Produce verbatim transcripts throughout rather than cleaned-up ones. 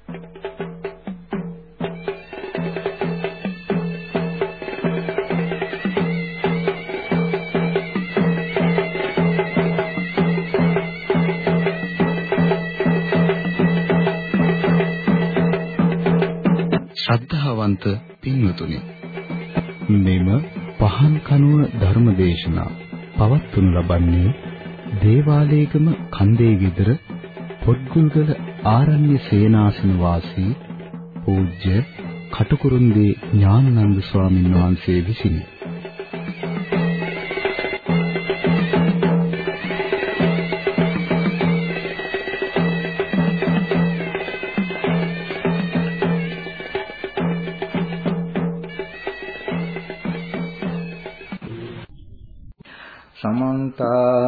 ශ්‍රද්ධාවන්ත පින්වතුනි, මෙම පහන් කනුව ධර්මදේශනා පවත්වනු ලබන්නේ දේවාලේගම කන්දේ විදර පොත්ගුල්ගල ආරණ්‍ය සේනාසන වාසී පූජ්‍ය කටුකුරුන්දී ඥානানন্দ ස්වාමීන් වහන්සේ විසිනි. समन्त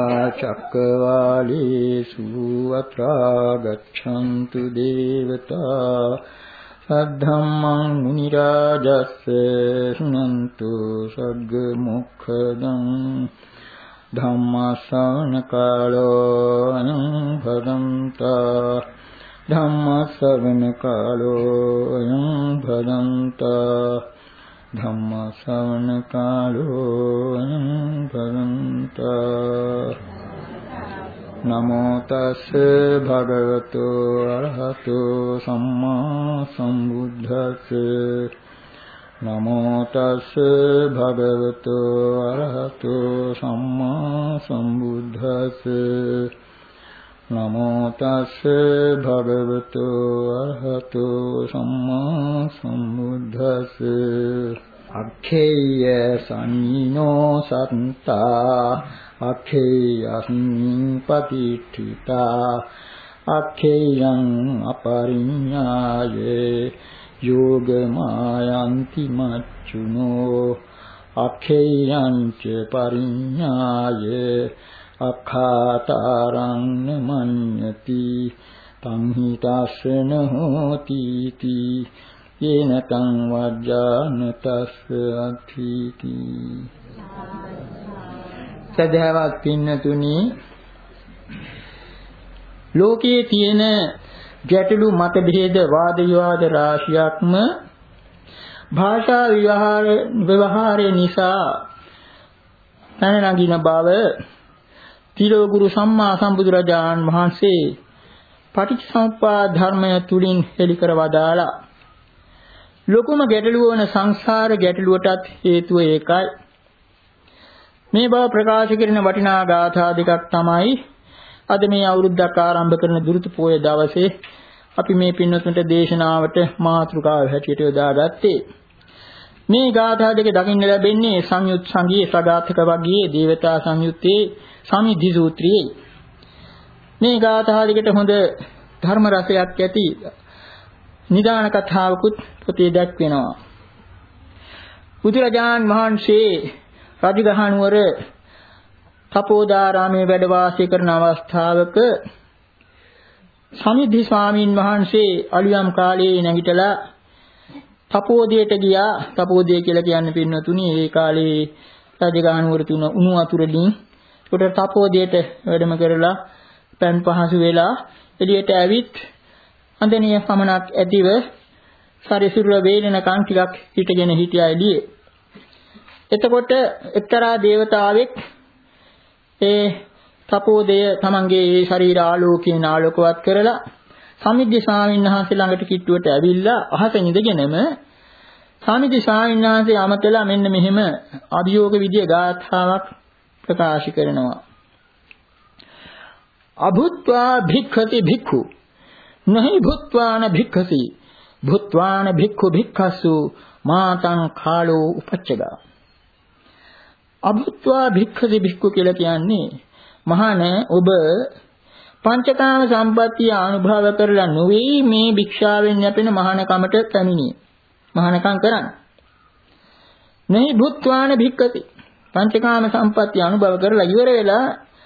चक्रवालेषु अत्रा गच्छन्तु देवता सद्धम्मं मुनिराजस्य शृण्वन्तु सद्गमुखदं धम्मश्रवणकालो अयं भदन्ता धम्मश्रवणकालो अयं भदन्ता धम्म श्रवण कालो भवन्ता नमो तस्से भगवतो अरहतो सम्मा सम्बुद्धस्से नमो तस्से भगवतो अरहतो सम्मा सम्बुद्धस्से नमो तस्से भगवतो अरहतो सम्मा सम्बुद्धस्से अक्षेय सन्निनो सन्ता अक्षेयस्मिन् पतिष्ठिता अक्षेयं अपरिඤ්ඤායේ योगमायन्ति मच्चुनो अक्षेयं च परिඤ්ඤායේ अखातारं न मन्यति तं हि तस्य न होति इति येन तं वज्जान तस्य अथीति. සදහවත් පින්නතුනි, ලෝකයේ තියෙන ගැටලු මතභේද වාද විවාද රාශියක්ම භාෂා විවහාර ව්‍යවහාරය නිසා පැන නගින බව තිලෝගුරු සම්මා සම්බුදුරජාණන් වහන්සේ පටිච්චසමුප්පාද ධර්මය තුලින් හෙළි කර වදාලා. ලොකුම ගැටලුව වන සංසාර ගැටලුවටත් හේතුව ඒකයි. මේ බව ප්‍රකාශ කරන වටිනා ගාථා දෙකක් තමයි අද මේ අවුරුද්දක් ආරම්භ කරන දුරුතු පොය දවසේ අපි මේ පින්වතුන්ට දේශනාවට මාතෘකාව හැටියට යොදාගත්තේ. මේ ගාථා දෙක දකින්න ලැබෙන්නේ සංයුත් සංගී සගතක වගේ දේවතා සංයුත්තේ සමිද්ධි සූත්‍රයේ. මේ ගාථා දෙකට හොඳ ධර්ම රසයක් ඇති නිදාන කතාවකුත් පොතේ දැක්වෙනවා. බුදුරජාණන් වහන්සේ රජගහනුවර තපෝදාරාමයේ වැඩ වාසය කරන අවස්ථාවක සමිද්ධි ස්වාමීන් වහන්සේ අලුයම් කාලයේ නැගිටලා තපෝදයට ගියා. තපෝදය කියලා කියන්නේ පින්නතුනි ඒ කාලේ රජගහනුවර තුන උණු වතුරකින් උඩ තපෝදයට වැඩම කරලා පන් පහසු වෙලා එළියට ඇවිත් අන්දනිය පමණක් ඇතිව සරිසුර වේලනකන් ටිකක් හිටගෙන හිටියා එළියේ. එතකොට එක්තරා දේවතාවෙක් ඒ තපෝදය තමන්ගේ ඒ ශරීර ආලෝකයෙන් ආලෝකවත් කරලා සමිද්ධි ස්වාමීන් වහන්සේ ළඟට කිට්ටුවට ඇවිල්ලා අහස ඉඳගෙනම සමිද්ධි ස්වාමීන් වහන්සේ අමතලා මෙන්න මෙහෙම අභියෝග විදිය ගාථාවක් ප්‍රකාශ කරනවා. අභුත්වා භික්ඛති භික්ඛු නහි භුත්වාන භික්ඛසි භුත්වාන භික්ඛු භික්ඛසු මාතං කාලෝ උපච්චගා. අභුත්වා භික්ඛති භික්ඛු කියලා කියන්නේ මහාන ඔබ පංචකාම සම්පත්තිය අනුභව කරලා නොවේ මේ භික්ෂාවෙන් යැපෙන මහානකමට පැමිණියේ. මහානකම් කරන්නේ. නහි භුත්වාන භික්ඛති පංචකාම සම්පත්තිය අනුභව කරලා ඉවර වෙලා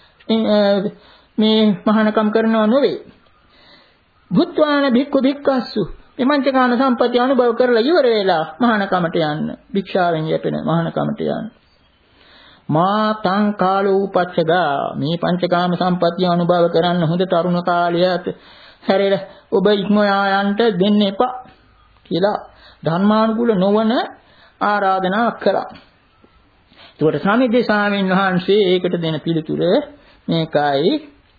මේ මහානකම් කරනව නොවේ. භුත්වාන භික්ඛු භික්ඛස්සු මේ පංචකාම සම්පත්තිය අනුභව කරලා ඉවර වෙලා මහානකමට යන්න. භික්ෂාවෙන් යැපෙන මහානකමට යන්න. මා තං කාලෝ උපච්චගා මේ පංචකාම සම්පත්තිය අනුභව කරන්න හොඳ තරුණ කාලයත් හැරෙලා ඔබ ඉක්මවා යන්න දෙන්න එපා කියලා ධර්මානුකූල නොවන ආරාධනාවක් කළා. ඒකට සමිද්දේ ස්වාමීන් වහන්සේ ඒකට දෙන පිළිතුර මේකයි.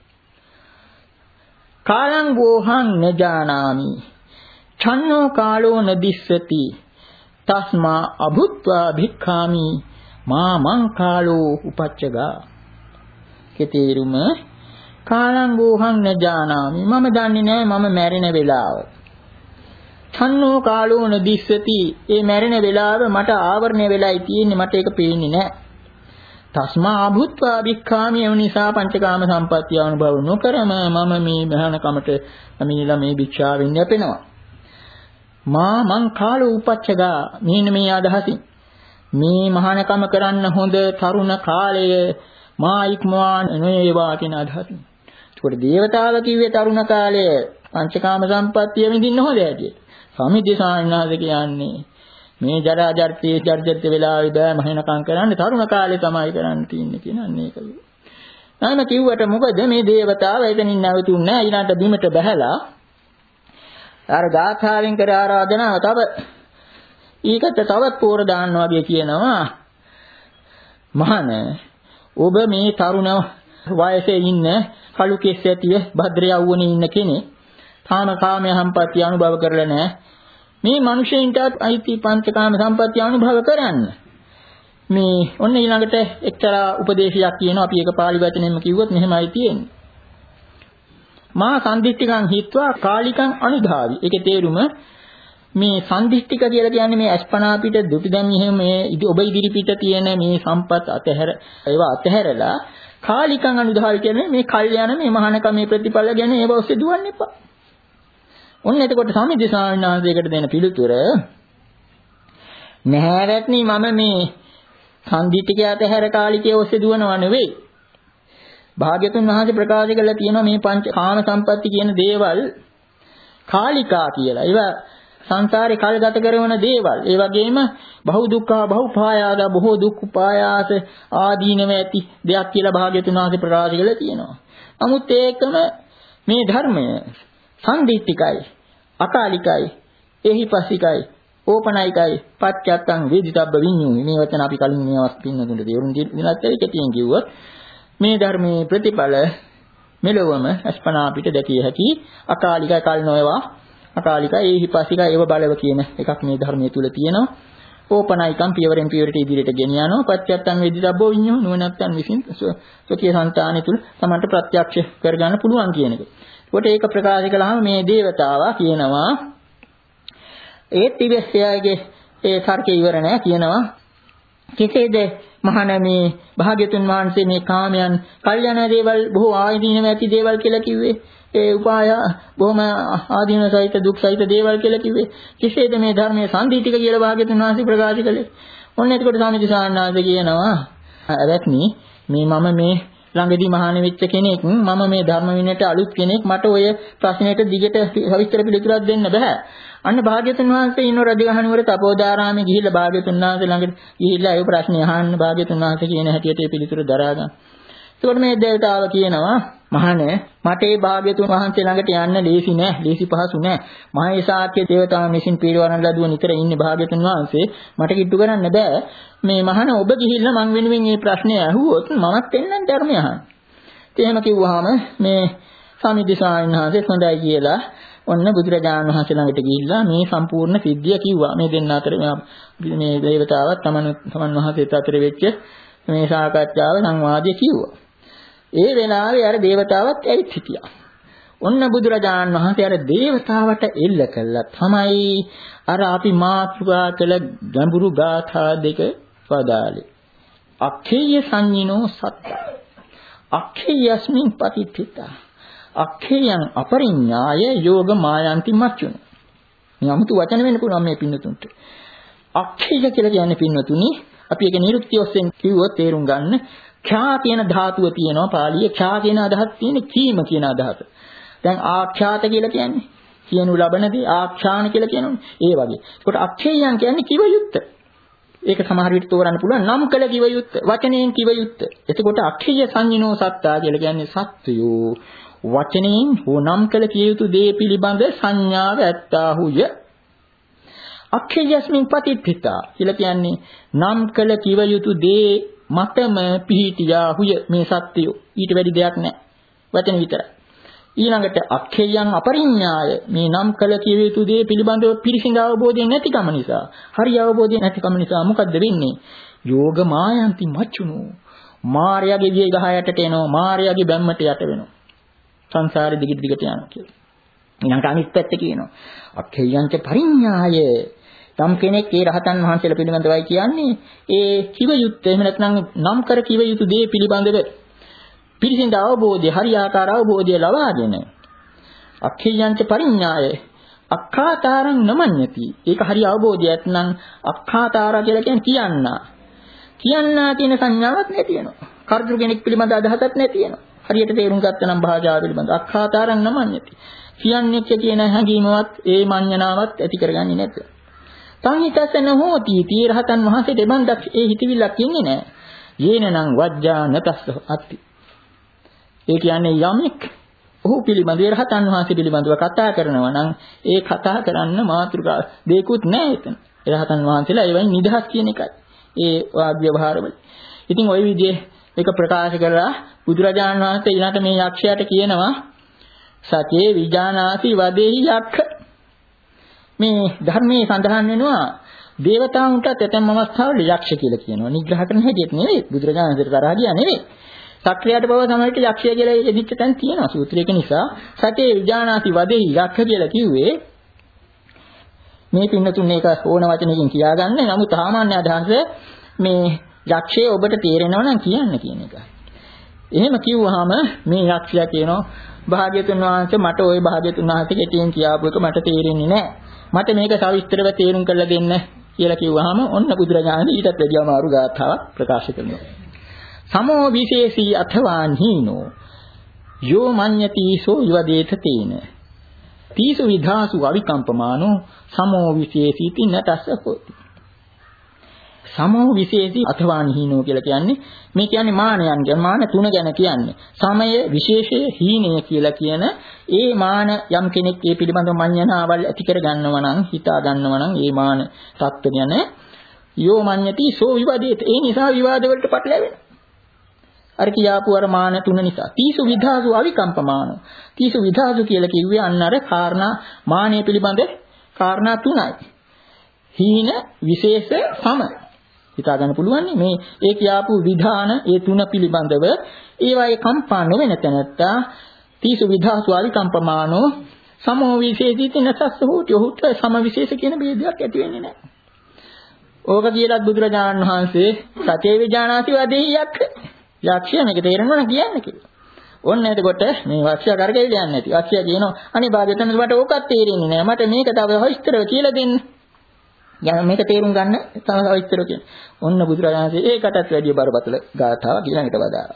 කාලං වෝහං නජානාමි චන්නෝ කාලෝ නදිස්සති තස්මා අභුත්වා භික්ඛාමි මා මං කාලෝ උපච්චගා. කෙතේරුම කාලං වෝහං නජානාමි මම දන්නේ නැහැ මම මැරෙන වෙලාව. චන්නෝ කාලෝ නදිස්සති ඒ මැරෙන වෙලාව මට ආවරණය වෙලායි තියෙන්නේ මට ඒක පේන්නේ නැහැ. තස්මා අභුත්වා භික්ඛාමි ඒ නිසා පංචකාම සම්පත්තිය අනුභව නොකරම මම මේ මහානකමට අමිනලා මේ භික්ෂාවෙන් යැපෙනවා. මා මං කාලෝ උපච්චගා මෙන්න මේ අදහසින් මේ මහානකම කරන්න හොඳ තරුණ කාලය මා ඉක්මවා නොවේවා කියන අදහසින්. ඒකට දේවතාව කිව්වේ තරුණ කාලය පංචකාම සම්පත්තිය විඳින්න හොඳ ඇති. සමිද්දේ සායනාද කියන්නේ මේ ජරා ජර්තේ ජර්ජත් වෙලාවේ බෑ මහානකම් කරන්න තරුණ කාලේ තමයි කරන්න තියෙන්නේ කියන්නේ ඒක. නැම කිව්වට මොකද මේ දේවතාව එතනින් නැවතුන්නේ නැහැ ඊළඟට බිමට බහැලා අර ගාථාවෙන් කර ආරාධනාව තව ඊකට තවත් පෝර දාන්න වගේ කියනවා මහාන ඔබ මේ තරුණ වයසේ ඉන්න කළු කෙස් ඇතිය භද්‍ර යවුවනේ ඉන්න කෙනෙක් තාම කාමයේ සම්පත්තිය අනුභව කරලා නැහැ මේ මිනිසෙයින්ටත් අයිති පංචකාම සම්පත්තිය අනුභව කරන්න මේ ඔන්න ඊළඟට එක්තරා උපදේශයක් කියනවා අපි ඒක පාලි වචනෙන්ම කිව්වොත් මෙහෙමයි තියෙන්නේ මා සම්දිස්තිකං හිත්වා කාලිකං අනුධාවි. ඒකේ තේරුම මේ සම්දිස්තික කියලා කියන්නේ මේ අස්පනා පිට දුටු දැමි එහෙම මේ ඔබ ඉදිරි පිට තියෙන මේ සම්පත් අතහැර ඒවා අතහැරලා කාලිකං අනුධාවි කියන්නේ මේ කල්යාණ මේ මහානකමේ ප්‍රතිඵල ගැන ඒව ඔස්සේ දුවන්න එපා. ඔන්න එතකොට සමිද්දේ ස්වාමීන් වහන්සේකට දෙන පිළිතුර නැහැරත්නි මම මේ සම්දිස්තිකය අතහැර කාලිකයේ ඔස්සේ දුවනවා නෙවෙයි. භාග්‍යතුන් වහන්සේ ප්‍රකාශ කළා තියෙනවා මේ පංච කාම සම්පatti කියන දේවල් කාලිකා කියලා. ඒවා සංසාරේ කල් ගත කරන දේවල්. ඒ වගේම බහු දුක්ඛ බහු පායාද බොහෝ දුක් උපායාස ආදීනව ඇති දෙයක් කියලා භාග්‍යතුන් වහන්සේ ප්‍රකාශ කළා තියෙනවා. නමුත් ඒකම මේ ධර්මය සම්දිත්තිකයි, අකාලිකයි, එහිපස්සිකයි, ඕපනයිකයි, පච්චත්තං වේදිතබ්බ විඤ්ඤුයි. මේ වචන අපි කලින් මේ අවස්ථින් නේද තේරුම් දිනත් ඒක තියෙන කිව්වොත් මේ ධර්මයේ ප්‍රතිඵල මෙලොවම අස්පනා පිට දැකිය හැකි අකාලිකයි කල් නොවේවා අකාලිකයි ඒහිපස්සිකයි ඒව බලව කියන එකක් මේ ධර්මයේ තුල තියෙනවා. ඕපනයිකම් පියවරෙන් පියවරට ඉදිරියට ගෙන යනවා. පච්චත්තං වේදිතබ්බ විඤ්ඤුයි නුවණැත්තන් විසින් සෝකී සංතානෙ තුල තමන්ට ප්‍රත්‍යක්ෂ කරගන්න පුළුවන් කියන එක. කොට ඒක ප්‍රකාශ කළාම මේ දේවතාවා කියනවා ඒ තිබෙස්සයාගේ ඒ තර්කේ ඉවර නැහැ කියනවා කෙසේද මහණමේ භාග්‍යතුන් වහන්සේ මේ කාමයන් කල්යනා දේවල් බොහෝ ආදීනව ඇති දේවල් කියලා කිව්වේ ඒ උපාය බොහොම ආදීනව සහිත දුක් සහිත දේවල් කියලා කිව්වේ කෙසේද මේ ධර්මයේ සම්දිතික කියලා භාග්‍යතුන් වහන්සේ ප්‍රකාශ කළේ. ඔන්න එතකොට සාමිති සාන්නාද කියනවා අවත්නි මේ මම මේ ළඟදී මහාන වෙච්ච කෙනෙක් මම මේ ධර්ම විනයට අලුත් කෙනෙක් මට ඔය ප්‍රශ්නෙට දිගට සවිස්තර පිළිතුරක් දෙන්න බෑ. අන්න භාග්‍යතුන් වහන්සේ ඉන්න රජගහනුවර තපෝදාරාමේ ගිහිල්ලා භාග්‍යතුන් වහන්සේ ළඟට ගිහිල්ලා ඒ ප්‍රශ්නේ අහන්න භාග්‍යතුන් වහන්සේ කියන හැටියට ඒ පිළිතුර දරා ගන්න. ඒකට මේ දේවතාව කියනවා මහානේ මට ඒ භාග්‍යතුන් වහන්සේ ළඟට යන්න ලේසි නෑ, ලේසි පහසු නෑ. මහේසාක්‍ය දේවතාව මෙසින් පිරිවරන ලදුව නිතර ඉන්නේ භාග්‍යතුන් වහන්සේ මට කිට්ටු කරන්න බෑ. මේ මහාන ඔබ ගිහිල්ලා මං වෙනුවෙන් මේ ප්‍රශ්නේ අහුවොත් මමත් එන්නම් ධර්මය අහන්න. එහෙම කිව්වහම මේ සමිද්දේ ස්වාමීන් වහන්සේ හොඳයි කියලා ඔන්න බුදුරජාණන් වහන්සේ ළඟට ගිහිල්ලා මේ සම්පූර්ණ සිද්ධිය කිව්වා. මේ දෙන්න අතර මේ දේවතාවත් තමන් තමන් වහන්සේත් අතර වෙච්ච මේ සාකච්ඡාව සංවාදය කිව්වා. ඒ වෙලාවේ අර දේවතාවත් ඇවිත් හිටියා. ඔන්න බුදුරජාණන් වහන්සේ අර දේවතාවට එල්ල කළා තමයි අර අපි මාතෘකා කළ ගැඹුරු ගාථා දෙක පදාලේ. අක්ඛේය සංඤිනෝ සත්ත. අක්ඛේයස්මින් පතිත්ථිතා. අක්ඛේයං අපරිඤ්ඤාය යෝග මායන්ති මච්චුන. මේ 아무තු වචන වෙන්න පුළුවන් මේ පින්නතුන්ට. අක්ඛේය කියලා කියන්නේ පින්නතුනි අපි ඒක නිරුක්තිය ඔස්සේ කිව්වොත් තේරුම් ගන්න. ඛ්‍යා කියන ධාතුව තියෙනවා පාලියේ ඛ්‍යා කියන අදහස් තියෙන්නේ කීම කියන අදහස. දැන් ආඛ්‍යාත කියලා කියන්නේ කියනු ලබනදී ආඛ්‍යාන කියලා කියනෝනේ. ඒ වගේ. ඒකට අක්ඛේයං කියන්නේ කිව යුත්ත. ඒක සමහර විට තෝරන්න පුළුවන් නම් කළ කිව යුත්ත, වචනයෙන් කිව යුත්ත. එතකොට අක්ඛේය සංඤිනෝ සත්තා කියලා කියන්නේ සත්‍යෝ වචනයෙන් හෝ නම් කළ කිය යුතු දේ පිළිබඳ සංඥාව ඇත්තාහුය. අක්ඛේයස්මින් පතිත්ථිතා කියලා කියන්නේ නම් කළ කිව යුතු දේ මතම පිහිටියාහුය මේ සත්‍යය. ඊට වැඩි දෙයක් නැහැ. වචන විතරයි. ඊළඟට අක්ඛේයං අපරිඤ්ඤාය මේ නම් කළ කිව යුතු දේ පිළිබඳව පිරිසිදු අවබෝධය නැතිකම නිසා, හරි අවබෝධය නැතිකම නිසා මොකද්ද වෙන්නේ? යෝග මායන්ති මච්චුනෝ. මායාවේ විය ගහ යටට එනවා, මායාවේ බැම්මට යට වෙනවා. සංසාරෙ දිගට දිගට යනවා කියලා. ඊළඟට අනිත් පැත්ත කියනවා අක්ඛේයංච පරිඤ්ඤාය. තම් කෙනෙක් ඒ රහතන් වහන්සේලා පිළිබඳවයි කියන්නේ ඒ කිව යුත්තේ එහෙම නැත්නම් නම් කර කිව යුතු දේ පිළිබඳව පිරිසිදු අවබෝධය, හරියාකාර අවබෝධය ලබාගෙන අක්ඛේයංච පරිඤ්ඤාය අක්ඛාතාරං නමඤ්ඤති. ඒක හරි අවබෝධයක් නම් අක්ඛාතාරා කියලා කියන්නේ කියන්නා. කියන්නා කියන සංඥාවක් නැති වෙනවා. කර්තෘ කෙනෙක් පිළිබඳ අදහසක් නැති වෙනවා. හරියට තේරුම් ගත්ත නම් භාෂාව පිළිබඳ අක්ඛාතාරං නමඤ්ඤති. කියන්නේ කියන හැඟීමවත් ඒ මඤ්ඤණාවත් ඇති කරගන්නේ නැත. සංහිතසන හෝති තීරහතන් වහන්සේ දෙබන්දක් ඒ හිතවිල්ලක් ඉන්නේ නැහැ. යේනනම් වජ්ජා නතස්ස අත්ති. ඒ කියන්නේ යමෙක් ඔහු පිළිබඳව රහතන් වහන්සේ පිළිබඳව කතා කරනවා නම් ඒ කතා කරන්න මාතෘකා දෙකුත් නැහැ එතන. රහතන් වහන්සේලා ඒවයින් නිදහස් කියන එකයි. ඒ වාග් ව්‍යවහාරවල. ඉතින් ওই විදිහේ එක ප්‍රකාශ කරලා බුදුරජාණන් වහන්සේ ඊළඟට මේ යක්ෂයාට කියනවා සතේ විජානාති වදේහි යක්ඛ. මේ ධර්මයේ සඳහන් වෙනවා දේවතාවුන්ට ඇතැම් අවස්ථාවල යක්ෂ කියලා කියනවා. නිග්‍රහ කරන හැටියට නෙවෙයි. බුදුරජාණන් වහන්සේට තරහ ගියා නෙවෙයි. සක්‍රියට බව සමහරට යක්ෂය කියලා එදිච්ච තැන් තියෙනවා සූත්‍රයක නිසා. සතේ විජානාති වදේහි යක්ඛ කියලා කිව්වේ මේ පින්නතුන් මේක ඕන වචනකින් කියාගන්න. නමුත් සාමාන්‍ය අදහස මේ යක්ෂය ඔබට තේරෙනවා නම් කියන්න කියන එක. එහෙම කිව්වහම මේ යක්ෂයා කියනවා භාග්‍යතුන් වහන්සේ මට ওই භාග්‍යතුන් වහන්සේ කෙටියෙන් කියාපු එක මට තේරෙන්නේ නැහැ. මට මේක සවිස්තරව තේරුම් කරලා දෙන්න කියලා කිව්වහම ඔන්න බුදුරජාණන් ඊටත් වැඩි අමාරු ගාථාවක් ප්‍රකාශ කරනවා. සමෝ විශේෂී අථවාන්හීනෝ යෝ මඤ්ඤති සෝ යවදේත තේන. තීසු විධාසු අවිකම්පමානෝ සමෝ විශේෂීති නතස්ස හොති. සමෝ විශේෂී අථවාන්හීනෝ කියලා කියන්නේ මේ කියන්නේ මානයන්ගේ මාන තුන ගැන කියන්නේ. සමය විශේෂයේ හීනය කියලා කියන ඒ මාන යම් කෙනෙක් ඒ පිළිබඳව මඤ්ඤණාවල් ඇති කර ගන්නවා නම් හිතා ගන්නවා නම් ඒ මාන තත්ත්ව ගැන යෝ මඤ්ඤති සෝ විවාදේත. ඒ නිසා විවාද වලට පටලැවෙනවා. අර කියාපු අර මාන තුන නිසා. තීසු විධාසු අවිකම්පමානෝ. තීසු විධාසු කියලා කිව්වේ අන්න අර කාරණා මානය පිළිබඳ කාරණා තුනයි. හීන විශේෂ සම හිතා ගන්න පුළුවන් මේ ඒ කියාපු විධාන ඒ තුන පිළිබඳව ඒවායේ කම්පා නොවන තැනත්තා තීසු විධාසු අවිකම්පමානෝ සමෝ විශේෂිත නසස්ස හොටි. ඔහුට සම විශේෂ කියන ભેදයක් ඇති වෙන්නේ නැහැ. ඕක කියලාත් බුදුරජාණන් වහන්සේ සතේ විජානාති වදෙහි යක්ඛ. යක්ෂයා මේක තේරෙනවා නම් කියන්න කියලා. ඔන්න එතකොට මේ වක්ෂයා කරගෙවිල යන්නේ නැති. වක්ෂයා කියනවා අනේ භාග්‍යවතුන් මට ඕකත් තේරෙන්නේ නැහැ. මට මේක තව විස්තරව කියලා දෙන්න. යන මේක තේරුම් ගන්න තව විස්තරව කියන. ඔන්න බුදුරජාණන් වහන්සේ ඒකටත් වැඩිය බරපතල ගාථාවක් ඊළඟට වදාළා.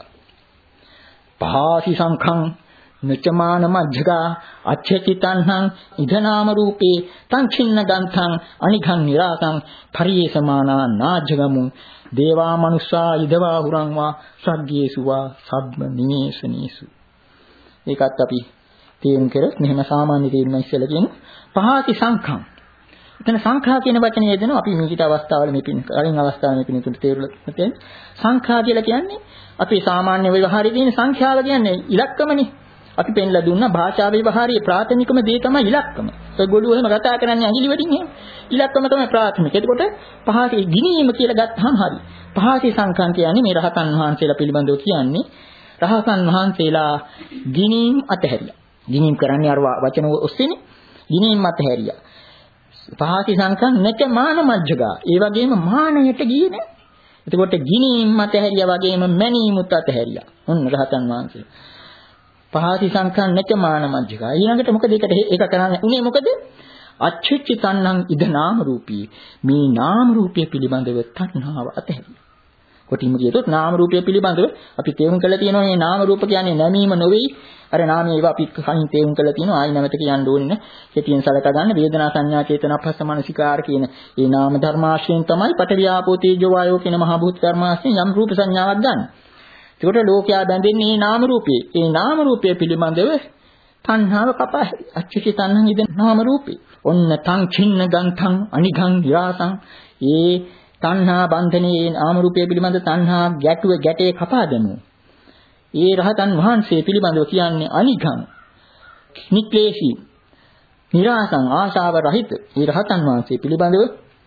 පහාසි සංඛං නචමාන මජ්ජගා අච්ඡචිතංහං ඉදනාම රූපේ තංචින්න ගන්තං අනිඝං නිරාසං පරියේසමානා නාජගමු දේවා මනුස්සා ඉදවා හුරංවා සග්ගේසුවා සබ්බ නිමේසනීසු. ඒකත් අපි තේරුම් කරත් මෙහෙම සාමාන්‍ය තේරුම ඉස්සෙල්ලා කියමු. පහාති සංඛං. එතන සංඛා කියන වචනේ යෙදෙනවා. අපි මේකට අවස්ථාවල මේ පින් කලින් අවස්ථාවේ මේ පින්තුන්ට තේරුලා තියෙන සංඛා කියලා කියන්නේ අපි සාමාන්‍ය ව්‍යවහාරයේ තියෙන සංඛ්‍යාව කියන්නේ ඉලක්කමනේ. අපි පෙන්ලා දුන්නා භාෂා ව්‍යවහාරයේ ප්‍රාථමිකම දේ තමයි ඉලක්කම. ඒගොල්ලෝ එහෙම කතා කරන්නේ අඟිලි වලින් එහෙම. ඉලක්කම තමයි ප්‍රාථමික. එතකොට පහසේ ගිනීම කියලා ගත්තාම හරි. පහසේ සංඛාන් කියන්නේ මේ රහතන් වහන්සේලා පිළිබඳව කියන්නේ රහතන් වහන්සේලා ගිනීම් අතහැරියා. ගිනීම් කරන්නේ අර වචන ඔස්සේනේ. ගිනීම් අතහැරියා. පහසේ සංඛාන් නැච මාන මජ්ජගා. ඒ වගේම මානයට ගියේ නෑ. එතකොට ගිනීම් අතහැරියා වගේම මැනීමුත් අතහැරියා. ඔන්න රහතන් වහන්සේලා. පහති සංඛාන් නැච මාන මජ්ජිකා. ඊළඟට මොකද ඒකට ඒක කරන්නේ උනේ මොකද? අච්චුච්චිතන්නං ඉද නාම රූපී. මේ නාම රූපය පිළිබඳව තණ්හාව අතහැරියා. කොටින්ම කියතොත් නාම රූපය පිළිබඳව අපි තේරුම් කරලා තියෙනවා මේ නාම රූප කියන්නේ නැමීම නෙවෙයි. අර නාමයේ ඒවා අපි කලින් තේරුම් කරලා තියෙනවා. ආයි නැවත කියන්න ඕනේ නේ. කෙටියෙන් සලකා ගන්න වේදනා සංඥා චේතනා පස්ස මනසිකාර කියන ඒ නාම ධර්මාශ්‍රයෙන් තමයි පඨවි ආපෝ තේජෝ වායෝ කියන මහ භූත ධර්මාශ්‍රයෙන් යම් රූප සංඥාවක් ගන්න. ඒකට ලෝකයා බැඳෙන්නේ මේ නාම රූපේ. ඒ නාම රූපය පිළිබඳව තණ්හාව කපා අච්චුචි තණ්හං ඉද නාම රූපේ. ඔන්න තං චින්න ගන්තං අනිඝං විරාසං. ඒ තණ්හා බන්ධනේ නාම රූපය පිළිබඳ තණ්හා ගැටුව ගැටේ කපා දෙමු. ඒ රහතන් වහන්සේ පිළිබඳව කියන්නේ අනිඝං නික්ලේශී නිරාසං ආශාව රහිත. ඒ රහතන් වහන්සේ පිළිබඳව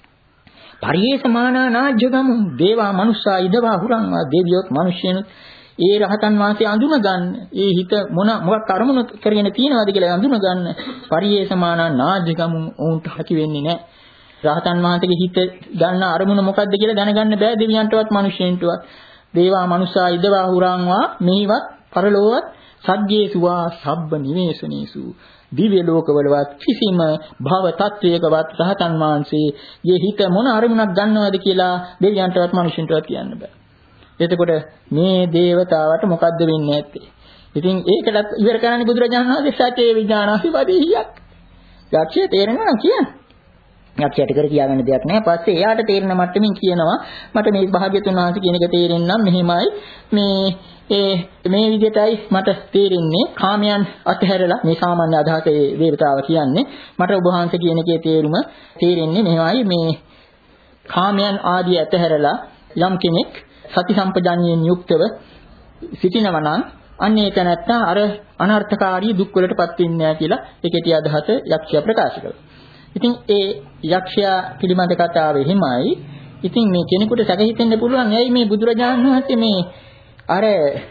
පරියේසමානා නාජ්ජගමු දේවා මනුස්සා ඉදවා හුරංවා දෙවියොත් මිනිස්යනුත් ඒ රහතන් වහන්සේ අඳුන ගන්න. ඒ හිත මොන මොකක් අරමුණු කරගෙන තියනවාද කියලා අඳුන ගන්න. පරියේසමානා නාජ්ජගමු උන්ට හැකි වෙන්නේ නැහැ. රහතන් වහන්සේගේ හිත ගන්න අරමුණ මොකක්ද කියලා දැනගන්න බෑ දෙවියන්ටවත් මිනිස්යන්ටවත්. දේවා මනුස්සා ඉදවා හුරංවා මේවත් පරලෝවත් සග්ගේසුවා සබ්බ නිවේසනේසු දිව්‍ය ලෝකවලවත් කිසිම භව තත්වයකවත් රහතන් වහන්සේගේ හිත මොන අරමුණක් ගන්නවද කියලා දෙවියන්ටවත් මිනිසුන්ටවත් කියන්න බෑ. එතකොට මේ දේවතාවට මොකද්ද වෙන්නේ නැත්තේ? ඉතින් ඒකටත් ඉවර කරන්නේ බුදුරජාණන් වහන්සේ සත්‍ය විඥානසි පදීයක්. යක්ෂය තේරෙනවා නම් කියන්නේ. යක්ෂයට කර කියාගන්න දෙයක් නැහැ. පස්සේ එයාට තේරෙන මට්ටමින් කියනවා මට මේ භාග්‍යතුන් වහන්සේ කියන එක තේරෙන්නම් මෙහෙමයි මේ ඒ මේ විදිහටයි මට තේරෙන්නේ කාමයන් අතහැරලා මේ සාමාන්‍ය අදහසේ දේවතාව කියන්නේ මට ඔබ වහන්සේ කියන එකේ තේරුම තේරෙන්නේ මෙහෙමයි මේ කාමයන් ආදී අතහැරලා යම් කෙනෙක් සති සම්පජාඤ්ඤයෙන් යුක්තව සිටිනවා නම් අන්නේ තැනත්තා අර අනර්ථකාරී දුක් වලටපත් වෙන්නේ නැහැ කියලා ඒකේ අදහස යක්ෂයා ප්‍රකාශ කළා. ඉතින් ඒ යක්ෂයා පිළිබඳ කතාව එහෙමයි. ඉතින් මේ කෙනෙකුට සැක හිතෙන්න පුළුවන් ඇයි මේ බුදුරජාණන් වහන්සේ මේ අර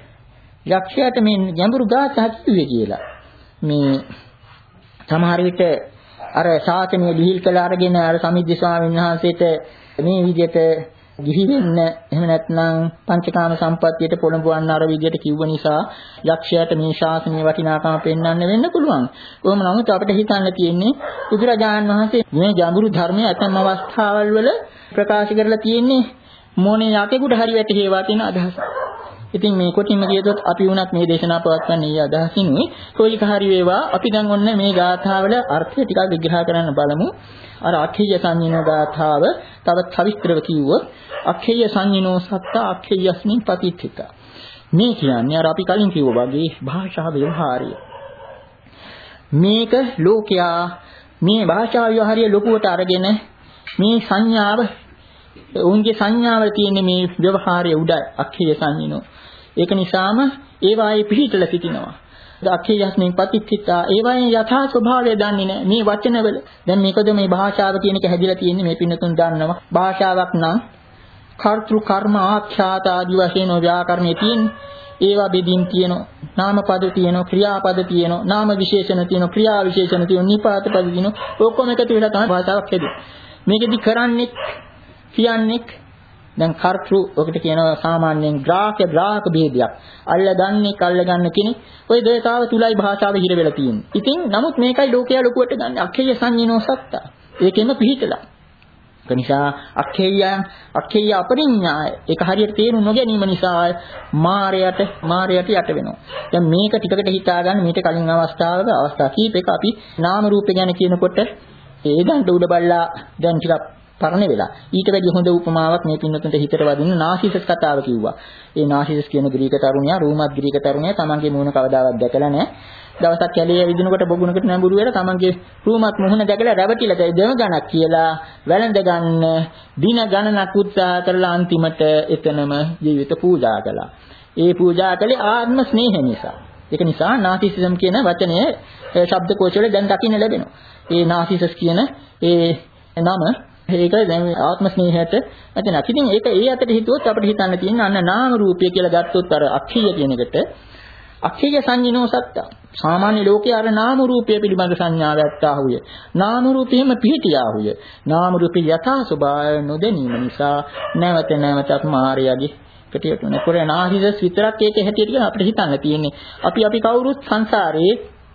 යක්ෂයාට මේ ගැඹුරු ගාථා කිව්වේ කියලා. මේ සමහර විට අර ශාසනය ලිහිල් කළ අරගෙන අර සමිද්ද ස්වාමීන් වහන්සේට මේ විදිහට ගිහි වෙන්න එහෙම නැත්නම් පංචකාම සම්පත්තියට පොළඹවන්න අර විදිහට කිව්ව නිසා යක්ෂයාට මේ ශාසනීය වටිනාකම පෙන්වන්න වෙන්න පුළුවන්. කොහොම නමුත් අපිට හිතන්න තියෙන්නේ බුදුරජාණන් වහන්සේ මේ ගැඹුරු ධර්මයේ ඇතම් අවස්ථාවල් වල ප්‍රකාශ කරලා තියෙන්නේ මොනේ යකෙකුට හරි වැටේවා කියන අදහස. ඉතින් මේ කොටින්ම කියතොත් අපි වුණත් මේ දේශනා පවත්වන්නේ ඊ අදහසිනුයි. කොයික හරි වේවා අපි දැන් ඔන්න මේ ගාථාවල අර්ථය ටිකක් විග්‍රහ කරන්න බලමු. අර අක්ඛේය සංඤිනෝ ගාථාව තවත් සවිස්තරව කිව්වොත් අක්ඛේය සංඤිනෝ සත්ත අක්ඛේයස්මින් පතිච්චිත. මේ කියන්නේ අර අපි කලින් කිව්වා වගේ භාෂා ව්‍යවහාරය. මේක ලෝකයා මේ භාෂා ව්‍යවහාරය ලොකුවට අරගෙන මේ සංඥාව උන්ගේ සංඥාවල තියෙන මේ ව්‍යවහාරය උඩ අක්ඛේය සංඤිනෝ. ඒක නිසාම ඒවායේ පිහිටලා සිටිනවා. අක්ඛේයස්මින් පතිච්චිතා ඒවායේ යථා ස්වභාවය දන්නේ නැහැ මේ වචනවල. දැන් මේකද මේ භාෂාව කියන එක හැදිලා තියෙන්නේ මේ පින්නතුන් දන්නවා. භාෂාවක් නම් කර්තෘ කර්ම ආඛ්‍යාත ආදි වශයෙන් ව්‍යාකරණයේ තියෙන ඒවා බෙදින් තියෙනවා. නාම පද තියෙනවා, ක්‍රියාපද තියෙනවා, නාම විශේෂණ තියෙනවා, ක්‍රියා විශේෂණ තියෙනවා, නිපාත පද තියෙනවා. ඔක්කොම එකතු වෙලා තමයි භාෂාවක් හැදෙන්නේ. මේකෙදි කරන්නේ කියන්නේ දැන් කර්තෘ ඔකට කියනවා සාමාන්‍යයෙන් ග්‍රාහක ග්‍රාහක ભેදයක්. අල්ල ගන්නේ කල්ල ගන්න කෙනෙක්. ওই දේතාව තුලයි භාෂාව හිර වෙලා තියෙන්නේ. ඉතින් නමුත් මේකයි ලෝකයා ලොකුවට ගන්න අක්ඛේය සංඤිනෝ සත්ත. ඒකෙම පිහිටලා. ඒ නිසා අක්ඛේයයන් අක්ඛේය අපරිඥාය ඒක හරියට තේරුම් නොගැනීම නිසා මායයට මායයට යට වෙනවා. දැන් මේක ටිකකට හිතා ගන්න මීට කලින් අවස්ථාවක අවස්ථා කීපයක අපි නාම රූප ගැන කියනකොට ඒ ගන්න උඩ බල්ලා දැන් ටිකක් පරණ වෙලා ඊට වැඩි හොඳ උපමාවක් මේ පින්නතුන්ට හිතට වදින්න නාසිසස් කතාව කිව්වා. ඒ නාසිසස් කියන ග්‍රීක තරුණයා රෝමත් ග්‍රීක තරුණයා තමන්ගේ මුහුණ කවදාවත් දැකලා නැහැ. දවසක් කැලේ විදිනකොට බොගුණකට නැඹුරු වෙලා තමන්ගේ රෝමත් මුහුණ දැකලා රැවටිලා දැයි දෙව ගණක් කියලා වැළඳ ගන්න දින ගණනක් උත්සාහ කරලා අන්තිමට එතනම ජීවිත පූජා කළා. ඒ පූජා කළේ ආත්ම ස්නේහ නිසා. ඒක නිසා නාසිසිසම් කියන වචනය ශබ්දකෝෂවල දැන් දකින්න ලැබෙනවා. ඒ නාසිසස් කියන ඒ නම ඒක දැන් ආත්ම ස්නේහයට නැතනක්. ඉතින් ඒක ඒ අතට හිතුවොත් අපිට හිතන්න තියෙන අන්න නාම රූපය කියලා ගත්තොත් අර අක්ඛේය කියන එකට අක්ඛේය සංඤිනෝ සත්ත. සාමාන්‍ය ලෝකයේ අර නාම රූපය පිළිබඳ සංඥාව ඇත්තාහුය. නාම රූපෙම පිහිටියාහුය. නාම රූපේ යථා ස්වභාවය නොදැනීම නිසා නැවත නැවතත් මායයගේ කටියට උනේ. කොරේ නාහිදස් විතරක් ඒක හැටියට කියලා අපිට හිතන්න තියෙන්නේ. අපි අපි කවුරුත් සංසාරේ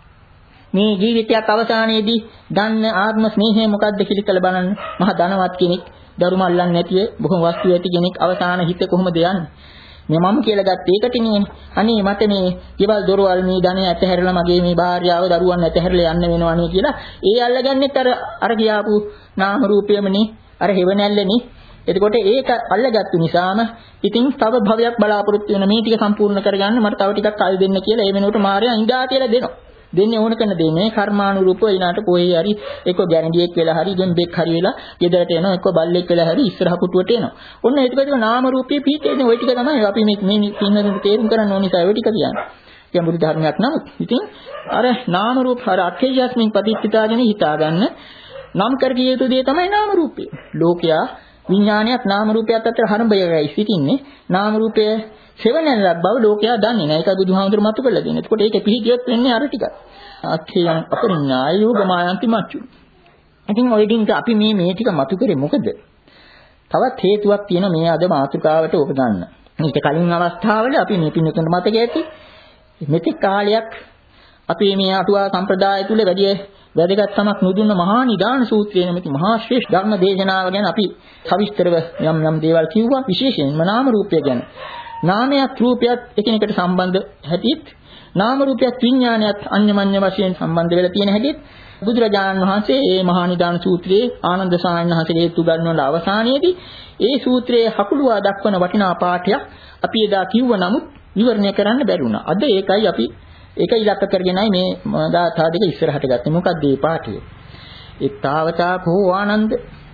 මේ ජීවිතයක් අවසානයේදී ගන්න ආත්ම ස්නේහය මොකක්ද කියලා කළ බලන්න. මහ ධනවත් කෙනෙක්, දරු මල්ලන් නැතිව බොහොම වස්තු ඇති කෙනෙක් අවසාන හිත කොහොමද යන්නේ? මේ මම කියලා ගත්ත ඒකට නේ. අනේ මට මේ ගෙවල් දොරවල් මේ ධනෙ ඇතහැරලා මගේ මේ භාර්යාව දරුවන් ඇතහැරලා යන්න වෙනවනේ කියලා. ඒ අල්ලගන්නෙත් අර අර කියාපු නාම රූපයමනේ. අර හෙවණැල්ලනේ. එතකොට ඒක අල්ලගත්තු නිසාම ඉතින් තව භවයක් බලාපොරොත්තු වෙන මේ ටික සම්පූර්ණ කරගන්න මට තව ටිකක් කල් දෙන්න කියලා ඒ වෙනකොට මාර්යා ඉඳා කියලා දෙනවා. දෙන්නේ ඕන කරන දෙන්නේ කර්මානුරූපව ඊනාට කොහේ හරි එක්ක ගැරන්ඩියෙක් වෙලා හරි ගෙම්බෙක් හරි වෙලා ගෙදරට එනවා එක්ක බල්ලෙක් වෙලා හරි ඉස්සරහ පුටුවට එනවා. ඔන්න ඒක පිළිබඳව නාම රූපයේ පිටේනේ ওই ටික තමයි අපි මේ මේ පින්නදුන් තේරුම් කරන්න ඕන නිසා ওই ටික කියන්නේ. කියන බුදු ධර්මයක් නමුත් ඉතින් අර නාම රූප අර අක්ඛේයස්මින් පටිච්චිතාගෙන හිතා ගන්න නම් කර කිය යුතු දේ තමයි නාම රූපය. ලෝකයා විඥානයත් නාම රූපයත් අතර හරඹයයි සිටින්නේ. නාම රූපය සෙවණැල්ලක් බව ලෝකයා දන්නේ නැහැ. ඒකයි බුදුහාමුදුරුවෝ මතු කරලා දෙන්නේ. එතකොට ඒකේ පිළිගියොත් වෙන්නේ අර ටික. අක්ඛේයං අපරිඥාය යෝගමායන්ති මච්චු. ඉතින් ඔය ඩින්ක අපි මේ මේ ටික මතු කරේ මොකද? තවත් හේතුවක් තියෙනවා මේ අද මාතෘකාවට ඔබ ගන්න. මේක කලින් අවස්ථාවල අපි මේ පින්නතුන්ට මතක ඇති. මෙතෙක් කාලයක් අපි මේ අටුවා සම්ප්‍රදාය තුල වැඩි වැදගත් තමක් නුදුන්න මහා නිදාන සූත්‍රය නැමැති මහා ශ්‍රේෂ්ඨ ධර්ම දේශනාව ගැන අපි සවිස්තරව යම් යම් දේවල් කිව්වා. විශේෂයෙන්ම නාම රූපය ගැන. නාමයත් රූපයත් එකිනෙකට සම්බන්ධ හැටිත් නාම රූපයත් විඥානයත් අන්‍යමඤ්ඤ වශයෙන් සම්බන්ධ වෙලා තියෙන හැටිත් බුදුරජාණන් වහන්සේ මේ මහා නිදාන සූත්‍රයේ ආනන්ද සාමණේර වහන්සේගේ හේතු ගන්නවල අවසානයේදී ඒ සූත්‍රයේ හකුළුවා දක්වන වටිනා පාඩයක් අපි එදා කිව්ව නමුත් විවරණය කරන්න බැරි වුණා. අද ඒකයි අපි ඒක ඉලක්ක කරගෙනයි මේ දාථා දෙක ඉස්සරහට ගත්තේ. මොකක්ද මේ පාඩය? ඊතාවතා භෝ ආනන්ද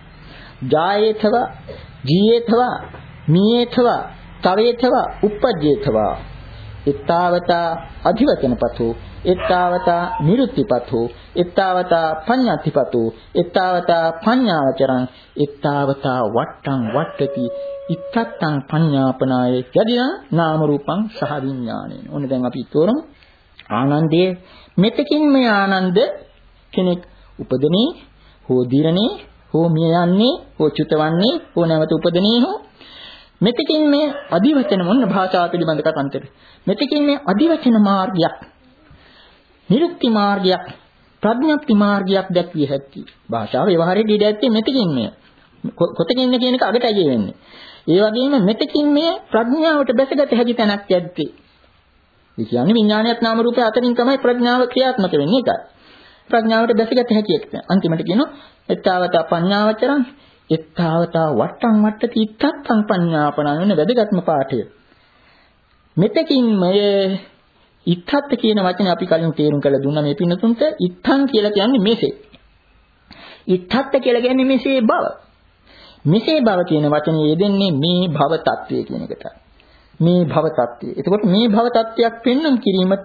ජායේතව ජීයේතව මියේතව තවේතව uppajjේතවා ඊතාවතා අධිවචනපතෝ ඊතාවතා නිරුත්තිපතෝ ඊතාවතා පඤ්ඤාතිපතෝ ඊතාවතා පඤ්ඤාවචරං ඊතාවතා වට්ටං වට්ටති ඉත්තත්තං පඤ්ඤාපනාය යදින නාම රූපං සහ විඥානේන. ඔන්න දැන් අපි තෝරමු ආනන්දයේ මෙතකින් මේ ආනන්ද කෙනෙක් උපදනේ හෝ දිරනේ හෝ මිය යන්නේ හෝ චුතවන්නේ හෝ නැවත උපදනේ හෝ මෙතකින් මේ අදිවචන මොන භාෂාව පිළිබඳ කතාන්තර මෙතකින් මේ අදිවචන මාර්ගයක් නිරුක්ති මාර්ගයක් ප්‍රඥප්ති මාර්ගයක් දැක්විය හැකි භාෂාව ව්‍යවහාරයේ දී දැක්කේ මෙතකින් මේ කොතකින් කියන එක අගටයි වෙන්නේ ඒ වගේම මෙතකින් මේ ප්‍රඥාවට බැසගත හැකි තැනක් යද්දී ඒ කියන්නේ විඥානයත් නාම රූපය අතරින් තමයි ප්‍රඥාව ක්‍රියාත්මක වෙන්නේ ඒකයි ප්‍රඥාවට බැසගත හැකි එක අන්තිමට කියනවා එත්තාවතා පඤ්ඤාවචරං එත්තාවතා වට්ටං වට්ටති ඉත්තත්තං පඤ්ඤාපනං වෙන වැදගත්ම පාඩය. මෙතකින් මේ ඉත්තත් කියන වචනේ අපි කලින් තේරුම් කරලා දුන්නා මේ පින්නතුන්ට. ඉත්තං කියලා කියන්නේ මෙසේ. ඉත්තත් කියලා කියන්නේ මෙසේ බව. මෙසේ බව කියන වචනේ යෙදෙන්නේ මේ භව තත්වය කියන එකට. මේ භව තත්වය. එතකොට මේ භව තත්වයක් පෙන්වන්න කිරීමට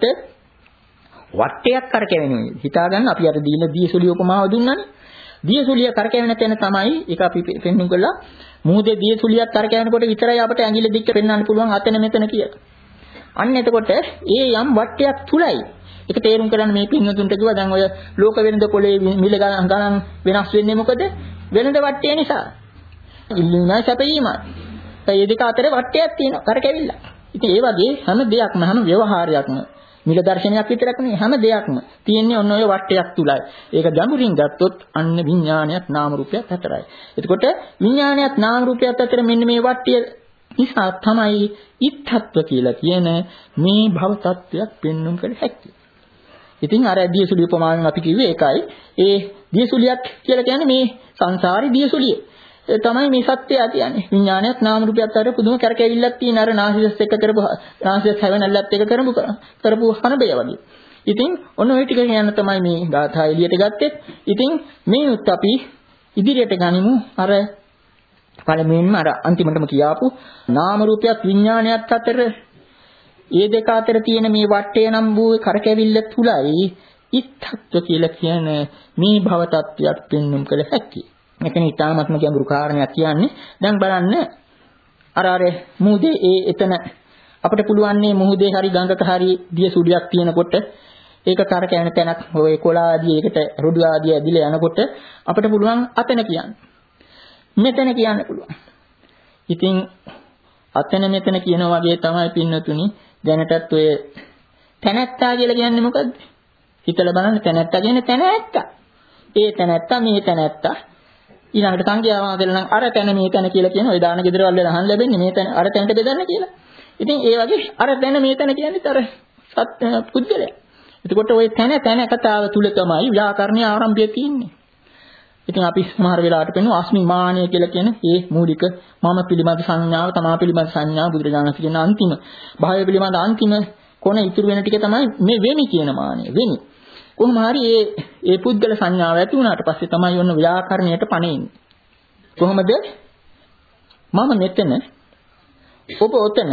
වට්ටයක් කරකැවෙනවා. හිතා ගන්න අපි අර දීලා දීසුලිය උපමාව දුන්නානේ. දියසුලිය කරකැවෙන තැන තමයි ඒක අපි පෙන්වන්න කළා මුහුදේ දියසුලියක් කරකැවෙනකොට විතරයි අපිට ඇඟිලි දික්ක පෙන්වන්න පුළුවන් අතන මෙතන කියලා. අන්න එතකොට ඒ යම් වට්ටයක් තුලයි ඒක තේරුම් කරන්න මේ පින්නතුන්ට කිව්වා දැන් ඔය ලෝක වෙනද පොලේ මිල ගණන් වෙනස් වෙන්නේ මොකද? වෙනද වට්ටය නිසා. ඉල්ලුණා සැපීමයි. ඒ දෙක අතර වට්ටයක් තියෙනවා කරකැවිල්ල. ඉතින් ඒ වගේ හැම දෙයක්ම හැම ව්‍යවහාරයක්ම මිල දර්ශනයක් විතරක් නෙවෙයි හැම දෙයක්ම තියෙන්නේ ඔන්න ඔය වට්ටයක් තුලයි. ඒක ගැඹුරින් ගත්තොත් අන්න විඥානයත් නාම රූපයත් අතරයි. එතකොට විඥානයත් නාම රූපයත් අතර මෙන්න මේ වට්ටිය නිසා තමයි ඉත්තත්ව කියලා කියන මේ භව තත්වයක් පෙන්වන්න කළ හැකියි. ඉතින් අර දියසුලිය උපමාවෙන් අපි කිව්වේ ඒකයි. ඒ දියසුලියක් කියලා කියන්නේ මේ සංසාරේ දියසුලිය. ඒ තමයි මේ සත්‍යය කියන්නේ. විඥානයත් නාම රූපයත් අතර පුදුම කරකැවිල්ලක් තියෙන අර නාසියස් එක කරපු නාසියස් හැවෙනල්ලත් එක කරපු කරපු හනබය වගේ. ඉතින් ඔන්න ඔය ටික කියන්න තමයි මේ ගාථා එළියට ගත්තේ. ඉතින් මේ උත් අපි ඉදිරියට ගනිමු අර පළමුවෙන්ම අර අන්තිමටම කියාපු නාම රූපයත් විඥානයත් අතර ඒ දෙක අතර තියෙන මේ වටය නම් වූ කරකැවිල්ල තුලයි ඉත්තත්ව කියලා කියන මේ භව තත්ත්වයක් පෙන්වුම් කළ හැකියි. මෙතන ඊටාත්ම ගැඹුරු කාරණයක් කියන්නේ. දැන් බලන්න අර අර මුහුදේ ඒ එතන අපිට පුළුවන් මේ මුහුදේ හරි ගඟක හරි දිය සුඩියක් තියෙනකොට ඒක කරකැවෙන තැනක් ඔය කොලා ආදී ඒකට රොඩු ආදී ඇදිලා යනකොට අපිට පුළුවන් අතන කියන්න. මෙතන කියන්න පුළුවන්. ඉතින් අතන මෙතන කියන වගේ තමයි පින්නතුනි දැනටත් ඔය තැනැත්තා කියලා කියන්නේ මොකද්ද? හිතලා බලන්න තැනැත්තා කියන්නේ තැනැත්තා. ඒ තැනැත්තා මේ තැනැත්තා ඊළඟට සංඛ්‍යාව හදලා නම් අර තැන මේ තැන කියලා කියන ඔය දාන ගෙදරවල වල අහන්න ලැබෙන්නේ මේ තැන අර තැනට බෙදන්න කියලා. ඉතින් ඒ වගේ අර තැන මේ තැන කියන්නේ අර සත් පුද්ගලයා. එතකොට ওই තැන තැන කතාව තුල තමයි ව්‍යාකරණයේ ආරම්භය තියෙන්නේ. ඉතින් අපි සමහර වෙලාවට පෙන්වන අස්මිමානය කියලා කියන මේ මූලික මම පිළිබඳ සංඥාව, තමා පිළිබඳ සංඥාව බුදුරජාණන් වහන්සේ කියන අන්තිම භාවය පිළිබඳ අන්තිම කොන ඉතුරු වෙන ටික තමයි මේ වෙමි කියන මානය. වෙමි. කොහොම හරි මේ මේ පුද්ගල සංඥාව ඇති වුණාට පස්සේ තමයි ඔන්න ව්‍යාකරණයට පණෙන්නේ. කොහොමද? මම මෙතන, ඔබ ඔතන,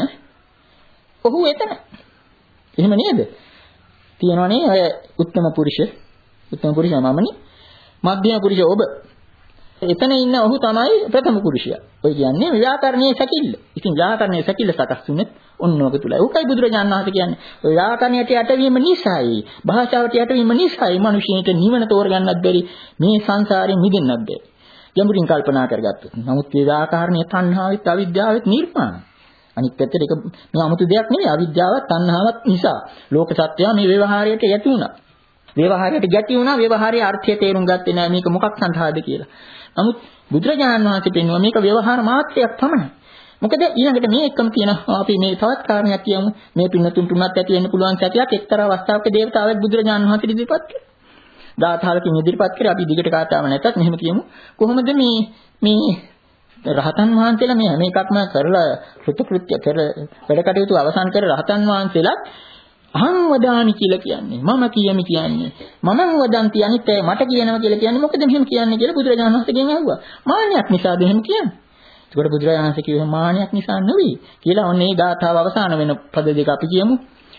ඔහු එතන. එහෙම නේද? තියෙනවනේ ඔය උත්තම පුරුෂ, උත්තම පුරුෂයා මමනේ. මධ්‍යම පුරුෂ ඔබ. එතන ඉන්න ඔහු තමයි ප්‍රථම පුරුෂයා. ඔය කියන්නේ ව්‍යාකරණයේ සැකිල්ල. ඉතින් ව්‍යාකරණයේ සැකිල්ල සකස් වුනේ ඔන්නෝක තුලයි. උකයි බුදුරජාණන් වහන්සේ කියන්නේ. ඔය ව්‍යාකරණයට යටවීම නිසායි, භාෂාවට යටවීම නිසායි මිනිසෙට නිවන තෝරගන්නත් බැරි, මේ සංසාරයෙන් මිදෙන්නත් බැරි. යම්පින් කල්පනා කරගත්තොත්. නමුත් මේ ව්‍යාකරණයේ තණ්හාවෙත් අවිද්‍යාවෙත් නිර්මාණ. අනිත් පැත්තට ඒක මේ 아무තු දෙයක් නෙවෙයි. අවිද්‍යාවත් තණ්හාවත් නිසා ලෝක සත්‍යය මේ ව්‍යවහාරයට යටි වුණා. ව්‍යවහාරයට ගැටි වුණා. ව්‍යවහාරයේ අර්ථය තේරුම් ගත්තේ නැහැ මේක මොකක් සඳහාද කියලා. නමුත් බුදුරජාණන් වහන්සේ පෙන්වුවා මේක ව්‍යවහාර මාත්‍රයක් පමණයි. මොකද ඊළඟට මේ එකම කියන අපි මේ තවත් කාරණයක් කියමු. මේ පින්නතුන් තුනක් ඇති වෙන්න පුළුවන් සැකයක් එක්තරා අවස්ථාවක දේවතාවෙක් බුදුරජාණන් වහන්සේ ඉදිරිපත් කළා. දාතාවකින් ඉදිරිපත් කරේ අපි දිගට කාතාව නැතත් මෙහෙම කියමු. කොහොමද මේ මේ රහතන් වහන්සේලා මේ හැම එකක්ම කරලා කෘතකෘත්‍ය කර වැඩ කටයුතු අවසන් කර රහතන් වහන්සේලා අහං වදාමි කියලා කියන්නේ මම කියමි කියන්නේ මමං වදන්ති අනිත් අය මට කියනවා කියලා කියන්නේ මොකද මෙහෙම කියන්නේ කියලා බුදුරජාණන් වහන්සේගෙන් අහුවා. මාන්නයක් නිසාද එහෙම කියන්නේ? ඒකට බුදුරජාණන් වහන්සේ කිව්වේ මාන්නයක් නිසා නෙවෙයි කියලා. ඔන්න ඒ ගාථාව අවසාන වෙන පද දෙක අපි කියමු.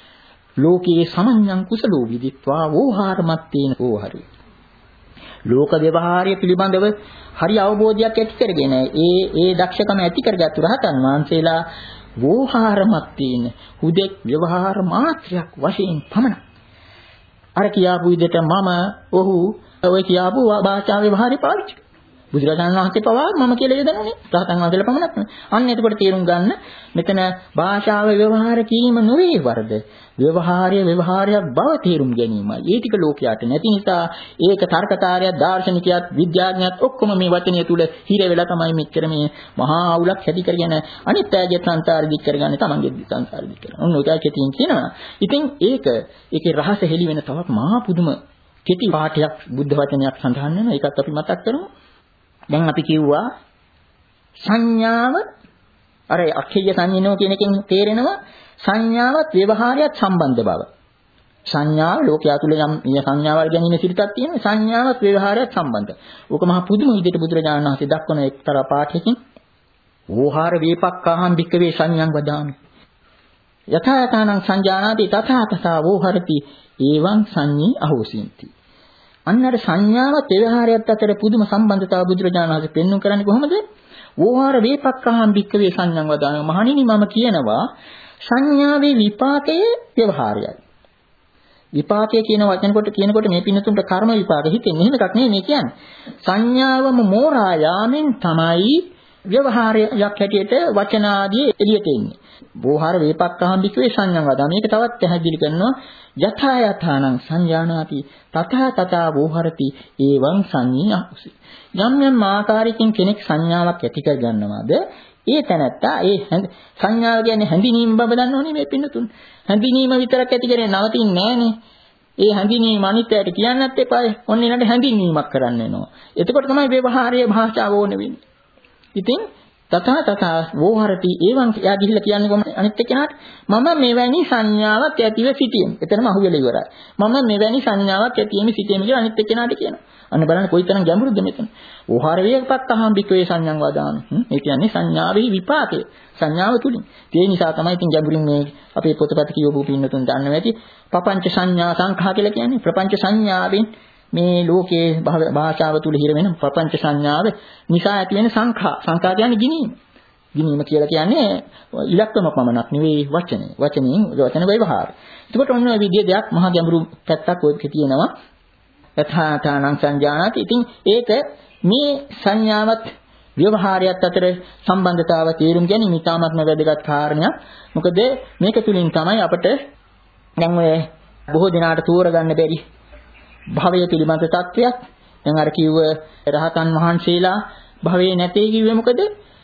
ලෝකේ සමඤ්ඤං කුසලෝ විදිත්වා වෝහාරමත්තේන වෝහරි. ලෝක ව්‍යවහාරය පිළිබඳව හරි අවබෝධයක් ඇති කරගෙන ඒ ඒ දක්ෂකම ඇති කරගත්තු රහතන් වහන්සේලා වෝහාරමත්තේන හුදෙක් ව්‍යවහාර මාත්‍රයක් වශයෙන් පමණ අර කියාපු විදිහට මම ඔහු ඔය කියාපු භාෂා ව්‍යවහාරය පාවිච්චි බුදුරජාණන් වහන්සේ පවා මම කියලා යදන්නේ රහතන් වහන්සේලා පමණක් නෙවෙයි. අන්න එතකොට තේරුම් ගන්න මෙතන භාෂාව ව්‍යවහාර කිරීම නෙවෙයි වරද. ව්‍යවහාරය ව්‍යවහාරයක් බව තේරුම් ගැනීමයි. ඒ ටික ලෝකයට නැති නිසා ඒක තර්කකාරයත් දාර්ශනිකයත් විද්‍යාඥයත් ඔක්කොම මේ වචනය තුල හිර වෙලා තමයි මෙච්චර මේ මහා අවුලක් ඇති කරගෙන අනිත් අයගේ සංසාරෙ දික් කරගන්නේ තමන්ගේ සංසාරෙ දික් කරගන්න. ඔන්න ඔයකයි කෙටියෙන් කියනවා. ඉතින් ඒක ඒකේ රහස හෙළි වෙන තවත් මහා පුදුම කෙටි පාඨයක් බුද්ධ වචනයක් සඳහන් වෙනවා. ඒකත් අපි මතක් කරමු. දැන් අපි කිව්වා සංඥාව අර අක්ඛේය සංඥානෝ කියන එකෙන් තේරෙනවා සංඥාවත් ව්‍යවහාරයත් සම්බන්ධ බව. සංඥාව ලෝකයා තුල යම් සංඥාවල් ගැනීම සිරිතක් තියෙනවා. සංඥාවත් ව්‍යවහාරයත් සම්බන්ධ. ඕක මහා පුදුම විදිහට බුදුරජාණන් වහන්සේ දක්වන එක්තරා පාඨයකින් වෝහාර වේපක්ඛාහං භික්ඛවේ සංඥං වදාමි. යථා යථානං සංජානාති තථා තථා වෝහරති එවං සංඤී අහෝසින්ති. අන්නර සංඥාවත් ව්‍යවහාරයත් අතර පුදුම සම්බන්ධතාව බුදුරජාණන් වහන්සේ පෙන්වන්න කරන්නේ කොහොමද? වෝහාර වේපක්ඛාහං භික්ඛවේ සංඥං වදාමි. මහණෙනි මම කියනවා සංඥාවේ විපාකයේ ව්‍යවහාරයයි. විපාකය කියන වචන කොට කියනකොට මේ පින්නතුන්ට කර්ම විපාක හිතෙන්නේ එහෙම එකක් නෙමෙයි මේ කියන්නේ. සංඥාවම මෝරා යාමෙන් තමයි ව්‍යවහාරයක් හැටියට වචන ආදී එළියට එන්නේ. වෝහාර වේපක්ඛාහං භික්ඛවේ සංඥං වදාමි. මේක තවත් පැහැදිලි කරනවා යථා යථානං සංජානාති තථා තථා වෝහරති එවං සංඤී අහුසි. යම් යම් ආකාරයකින් කෙනෙක් සංඥාවක් ඇති කර ගන්නවාද ඒ තැනත්තා ඒ සංඥාව කියන්නේ හැඳිනීම බව දන්නෝනේ මේ පින්නතුන්. හැඳිනීම විතරක් ඇති කරේ නවතින්නේ නැහනේ. ඒ හැඳිනීම අනිත්‍යයට කියන්නත් එපායි. ඔන්න ඊළඟට හැඳින්වීමක් කරන්න වෙනවා. එතකොට තමයි ව්‍යවහාරයේ භාෂාව ඕනේ වෙන්නේ. ඉතින් තථා තථා වෝහරති එවං එයා ගිහිල්ලා කියන්නේ කොහොමද අනිත් එක්කනට මම මෙවැනි සංඥාවක් ඇතිව සිටියෙමි. එතනම අහුවෙලා ඉවරයි. මම මෙවැනි සංඥාවක් ඇතිවෙමි සිටියෙමි කියලා අනිත් එක්කනට කියනවා. අන්න බලන්න කොයිතරම් ගැඹුරුද මෙතන. වෝහාර වේපක්ඛාහං භික්ඛවේ සංඥං වදාමි. ඒ කියන්නේ සංඥාවේ විපාකය. සංඥාව තුලින්. ඒ නිසා තමයි ඉතින් ගැඹුරින් මේ අපේ පොතපත කියවපු පින්නතුන් දන්නවා ඇති. පపంచ සංඥා සංඛා කියලා කියන්නේ ප්‍රපංච සංඥාවෙන් මේ ලෝකයේ භාෂාව තුල හිර වෙන ප්‍රපංච සංඥාව නිසා ඇති වෙන සංඛා. සංඛා කියන්නේ ගිනීම. ගිනීම කියලා කියන්නේ ඉලක්කම පමණක් නෙවෙයි වචනේ. වචනෙන් වචන ව්‍යවහාර. ඒකට ඔන්න ඔය විදිහේ දෙයක් මහා ගැඹුරු පැත්තක් ඔයකේ තියෙනවා. යථාතානං සංජානාති. ඉතින් ඒක මේ සංඥාවත් ව්‍යවහාරයත් අතර සම්බන්ධතාව තේරුම් ගැනීම ඉතාමත්ම වැදගත් කාරණයක්. මොකද මේක තුලින් තමයි අපිට දැන් ඔය බොහෝ දිනාට තෝරගන්න බැරි භවය පිළිබඳ තත්වයක්. දැන් අර කිව්ව රහතන් වහන්සේලා භවයේ නැtei කිව්වේ මොකද?